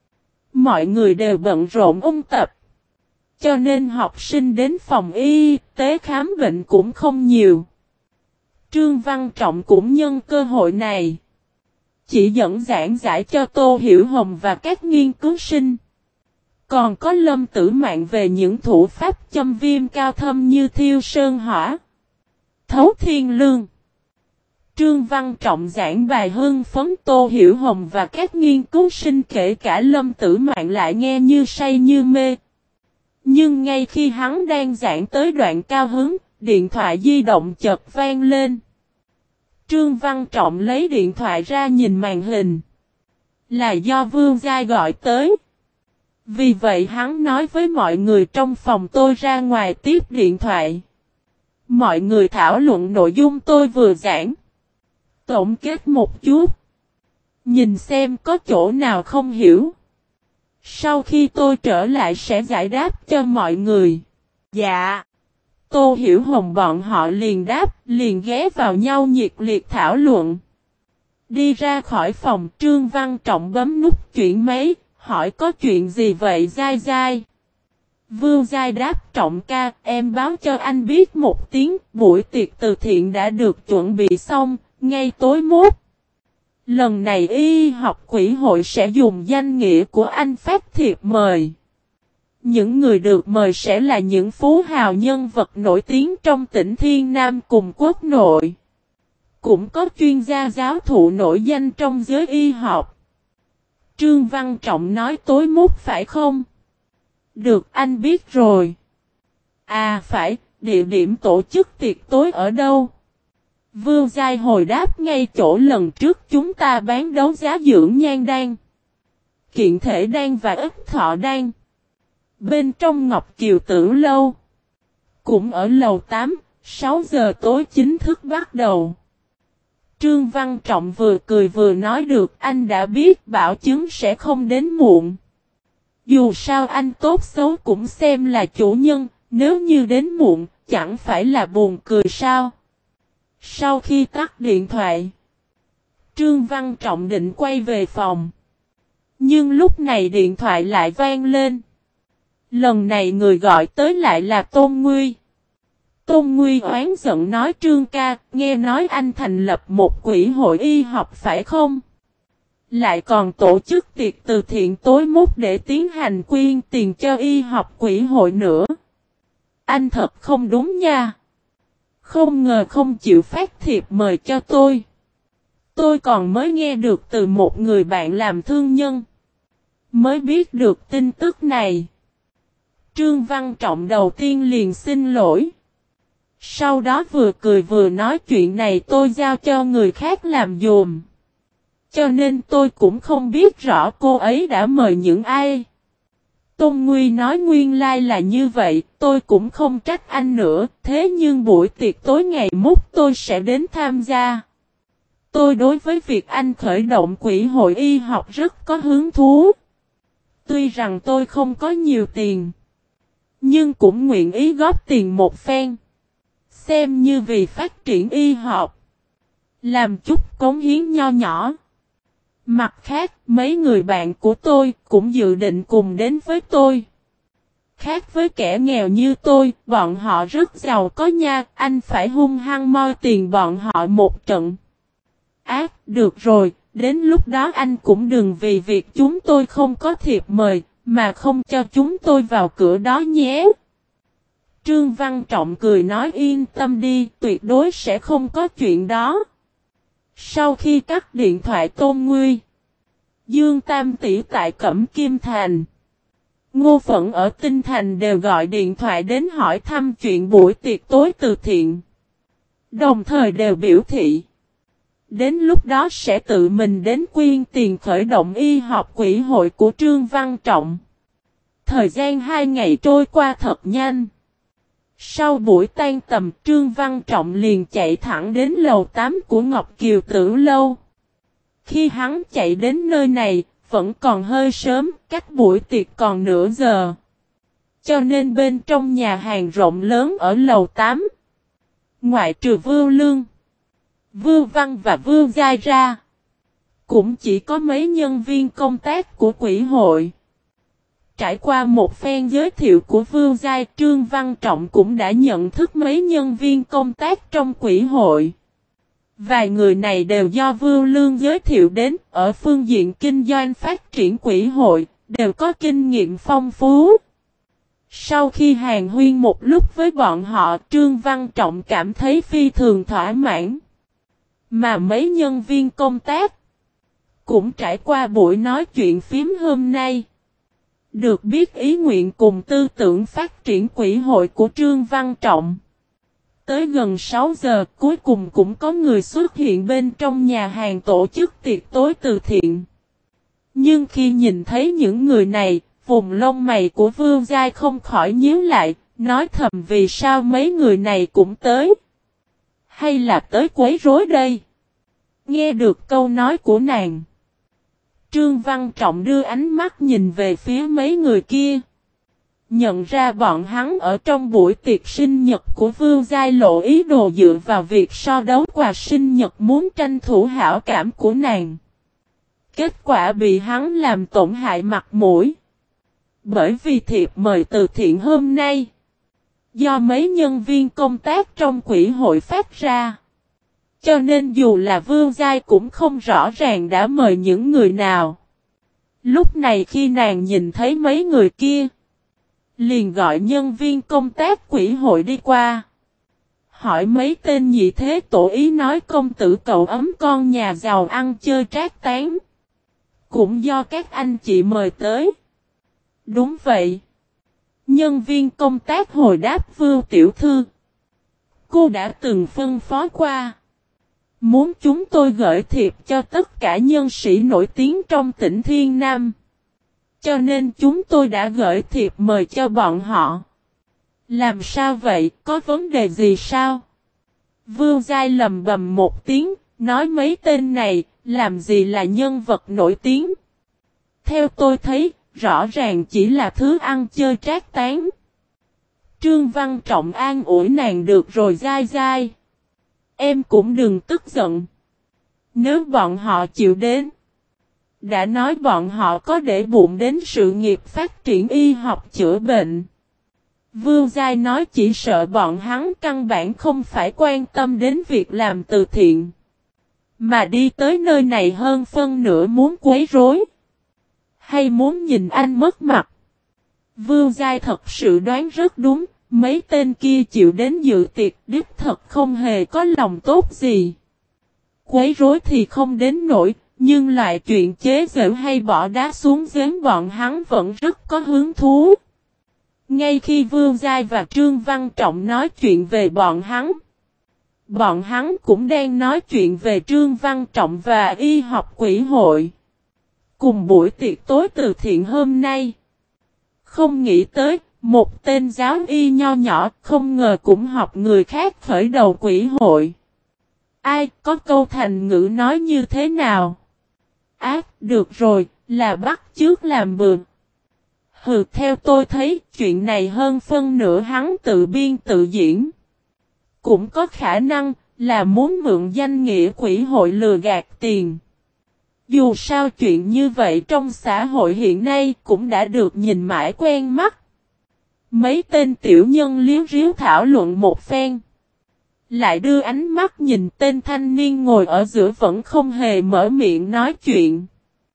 mọi người đều bận rộn ôn tập, cho nên học sinh đến phòng y tế khám bệnh cũng không nhiều. Trương Văn Trọng cũng nhân cơ hội này, chỉ dẫn giảng giải cho Tô Hiểu Hồng và các nghiên cứu sinh. Còn có Lâm Tử Mạn về những thủ pháp châm viêm cao thâm như thiêu sơn hỏa, thấu thiên lương. Trương Văn Trọng giảng bài hưng phấn, Tô Hiểu Hồng và các nghiên cứu sinh kể cả Lâm Tử Mạn lại nghe như say như mê. Nhưng ngay khi hắn đang giảng tới đoạn cao hứng, điện thoại di động chợt vang lên. Trương Văn Trọng lấy điện thoại ra nhìn màn hình. Là do Vương Giai gọi tới. Vì vậy hắn nói với mọi người trong phòng tôi ra ngoài tiếp điện thoại. Mọi người thảo luận nội dung tôi vừa giảng. Tổng kết một chút. Nhìn xem có chỗ nào không hiểu. Sau khi tôi trở lại sẽ giải đáp cho mọi người. Dạ. Tô Hiểu Hồng bọn họ liền đáp, liền ghé vào nhau nhiệt liệt thảo luận. Đi ra khỏi phòng, Trương Văn Trọng bấm nút chuyển máy, hỏi có chuyện gì vậy Giai Giai? Vương Giai đáp, Trọng ca, em báo cho anh biết một tiếng, buổi tiệc từ thiện đã được chuẩn bị xong, ngay tối mốt. Lần này y học quỹ hội sẽ dùng danh nghĩa của anh phát thiệp mời. Những người được mời sẽ là những phú hào nhân vật nổi tiếng trong tỉnh Thiên Nam cùng quốc nội. Cũng có chuyên gia giáo thụ nổi danh trong giới y học. Trương Văn Trọng nói tối mốt phải không? Được, anh biết rồi. À phải, địa điểm tổ chức tiệc tối ở đâu? Vương Giai hồi đáp, ngay chỗ lần trước chúng ta bán đấu giá dưỡng nhan đan, kiện thể đan và ức thọ đan. Bên trong Ngọc Kiều Tử Lâu. Cũng ở lầu tám, sáu giờ tối chính thức bắt đầu. Trương Văn Trọng vừa cười vừa nói, được, anh đã biết, bảo chứng sẽ không đến muộn. Dù sao anh tốt xấu cũng xem là chủ nhân, Nếu như đến muộn, chẳng phải là buồn cười sao? Sau khi tắt điện thoại, Trương Văn Trọng định quay về phòng. Nhưng lúc này điện thoại lại vang lên. Lần này người gọi tới lại là Tôn Nguy. Tôn Nguy oán giận nói Trương ca, nghe nói anh thành lập một quỹ hội y học phải không? Lại còn tổ chức tiệc từ thiện tối mốt để tiến hành quyên tiền cho y học quỹ hội nữa. Anh thật không đúng nha. Không ngờ không chịu phát thiệp mời cho tôi. Tôi còn mới nghe được từ một người bạn làm thương nhân. Mới biết được tin tức này. Trương Văn Trọng đầu tiên liền xin lỗi. Sau đó vừa cười vừa nói chuyện này tôi giao cho người khác làm dùm. Cho nên tôi cũng không biết rõ cô ấy đã mời những ai. Tôn Nguy nói nguyên lai là như vậy, tôi cũng không trách anh nữa, thế nhưng buổi tiệc tối ngày mốt tôi sẽ đến tham gia. Tôi đối với việc anh khởi động quỹ hội y học rất có hứng thú. Tuy rằng tôi không có nhiều tiền, nhưng cũng nguyện ý góp tiền một phen. Xem như vì phát triển y học, làm chút cống hiến nho nhỏ. Mặt khác, mấy người bạn của tôi cũng dự định cùng đến với tôi. Khác với kẻ nghèo như tôi, bọn họ rất giàu có nha, anh phải hung hăng moi tiền bọn họ một trận. Ác, được rồi, đến lúc đó anh cũng đừng vì việc chúng tôi không có thiệp mời, mà không cho chúng tôi vào cửa đó nhé. Trương Văn Trọng cười nói yên tâm đi, tuyệt đối sẽ không có chuyện đó. Sau khi cắt điện thoại Tôn Nguy, Dương Tam Tỷ tại Cẩm Kim Thành, Ngô Phận ở Tinh Thành đều gọi điện thoại đến hỏi thăm chuyện buổi tiệc tối từ thiện. Đồng thời đều biểu thị, đến lúc đó sẽ tự mình đến quyên tiền khởi động y học quỹ hội của Trương Văn Trọng. Thời gian hai ngày trôi qua thật nhanh. Sau buổi tan tầm Trương Văn Trọng liền chạy thẳng đến lầu tám của Ngọc Kiều Tử Lâu. Khi hắn chạy đến nơi này, vẫn còn hơi sớm, cách buổi tiệc còn nửa giờ. Cho nên bên trong nhà hàng rộng lớn ở lầu tám, ngoại trừ Vưu Lương, Vưu Văn và Vưu Giai ra, cũng chỉ có mấy nhân viên công tác của quỹ hội. Trải qua một phen giới thiệu của Vưu Giai, Trương Văn Trọng cũng đã nhận thức mấy nhân viên công tác trong quỹ hội. Vài người này đều do Vưu Lương giới thiệu đến, ở phương diện kinh doanh phát triển quỹ hội, đều có kinh nghiệm phong phú. Sau khi hàn huyên một lúc với bọn họ, Trương Văn Trọng cảm thấy phi thường thỏa mãn. Mà mấy nhân viên công tác cũng trải qua buổi nói chuyện phím hôm nay, được biết ý nguyện cùng tư tưởng phát triển quỹ hội của Trương Văn Trọng. Tới gần sáu giờ cuối cùng cũng có người xuất hiện bên trong nhà hàng tổ chức tiệc tối từ thiện. Nhưng khi nhìn thấy những người này, vùng lông mày của Vưu Giai không khỏi nhíu lại, nói thầm vì sao mấy người này cũng tới. Hay là tới quấy rối đây? Nghe được câu nói của nàng, Trương Văn Trọng đưa ánh mắt nhìn về phía mấy người kia. Nhận ra bọn hắn ở trong buổi tiệc sinh nhật của Vưu Giai lộ ý đồ dựa vào việc so đấu quà sinh nhật muốn tranh thủ hảo cảm của nàng. Kết quả bị hắn làm tổn hại mặt mũi. Bởi vì thiệp mời từ thiện hôm nay, do mấy nhân viên công tác trong quỹ hội phát ra, cho nên dù là Vưu Giai cũng không rõ ràng đã mời những người nào. Lúc này khi nàng nhìn thấy mấy người kia, liền gọi nhân viên công tác quỹ hội đi qua. Hỏi mấy tên nhị thế tổ ý nói công tử cậu ấm con nhà giàu ăn chơi trác tán. Cũng do các anh chị mời tới. Đúng vậy. Nhân viên công tác hồi đáp Vưu tiểu thư. Cô đã từng phân phó qua. Muốn chúng tôi gửi thiệp cho tất cả nhân sĩ nổi tiếng trong tỉnh Thiên Nam. Cho nên chúng tôi đã gửi thiệp mời cho bọn họ. Làm sao vậy, có vấn đề gì sao? Vưu Giai lầm bầm một tiếng, nói mấy tên này, làm gì là nhân vật nổi tiếng. Theo tôi thấy, rõ ràng chỉ là thứ ăn chơi trác tán. Trương Văn Trọng an ủi nàng được rồi dai dai. Em cũng đừng tức giận. Nếu bọn họ chịu đến. Đã nói bọn họ có để bụng đến sự nghiệp phát triển y học chữa bệnh. Vương Giai nói chỉ sợ bọn hắn căn bản không phải quan tâm đến việc làm từ thiện. Mà đi tới nơi này hơn phân nửa muốn quấy rối. Hay muốn nhìn anh mất mặt. Vương Giai thật sự đoán rất đúng. Mấy tên kia chịu đến dự tiệc đích thật không hề có lòng tốt gì. Quấy rối thì không đến nỗi. Nhưng loại chuyện chế giễu hay bỏ đá xuống giếng bọn hắn vẫn rất có hứng thú. Ngay khi Vương Giai và Trương Văn Trọng nói chuyện về bọn hắn. Bọn hắn cũng đang nói chuyện về Trương Văn Trọng và y học quỹ hội. Cùng buổi tiệc tối từ thiện hôm nay. Không nghĩ tới, một tên giáo y nho nhỏ không ngờ cũng học người khác khởi đầu quỹ hội. Ai có câu thành ngữ nói như thế nào? Ác, được rồi, là bắt chước làm bừa. Hừ, theo tôi thấy, chuyện này hơn phân nửa hắn tự biên tự diễn. Cũng có khả năng, là muốn mượn danh nghĩa quỹ hội lừa gạt tiền. Dù sao chuyện như vậy trong xã hội hiện nay cũng đã được nhìn mãi quen mắt. Mấy tên tiểu nhân liếu riếu thảo luận một phen. Lại đưa ánh mắt nhìn tên thanh niên ngồi ở giữa vẫn không hề mở miệng nói chuyện.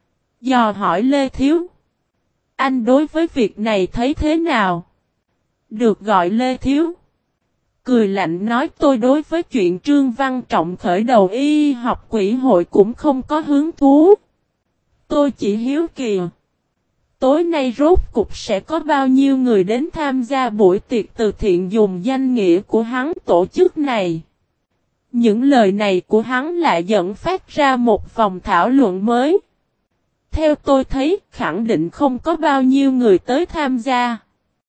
Dò hỏi Lê Thiếu. Anh đối với việc này thấy thế nào? Được gọi Lê Thiếu. Cười lạnh nói tôi đối với chuyện Trương Văn Trọng khởi đầu y học quỹ hội cũng không có hứng thú. Tôi chỉ hiếu kỳ. Tối nay rốt cục sẽ có bao nhiêu người đến tham gia buổi tiệc từ thiện dùng danh nghĩa của hắn tổ chức này. Những lời này của hắn lại dẫn phát ra một vòng thảo luận mới. Theo tôi thấy khẳng định không có bao nhiêu người tới tham gia.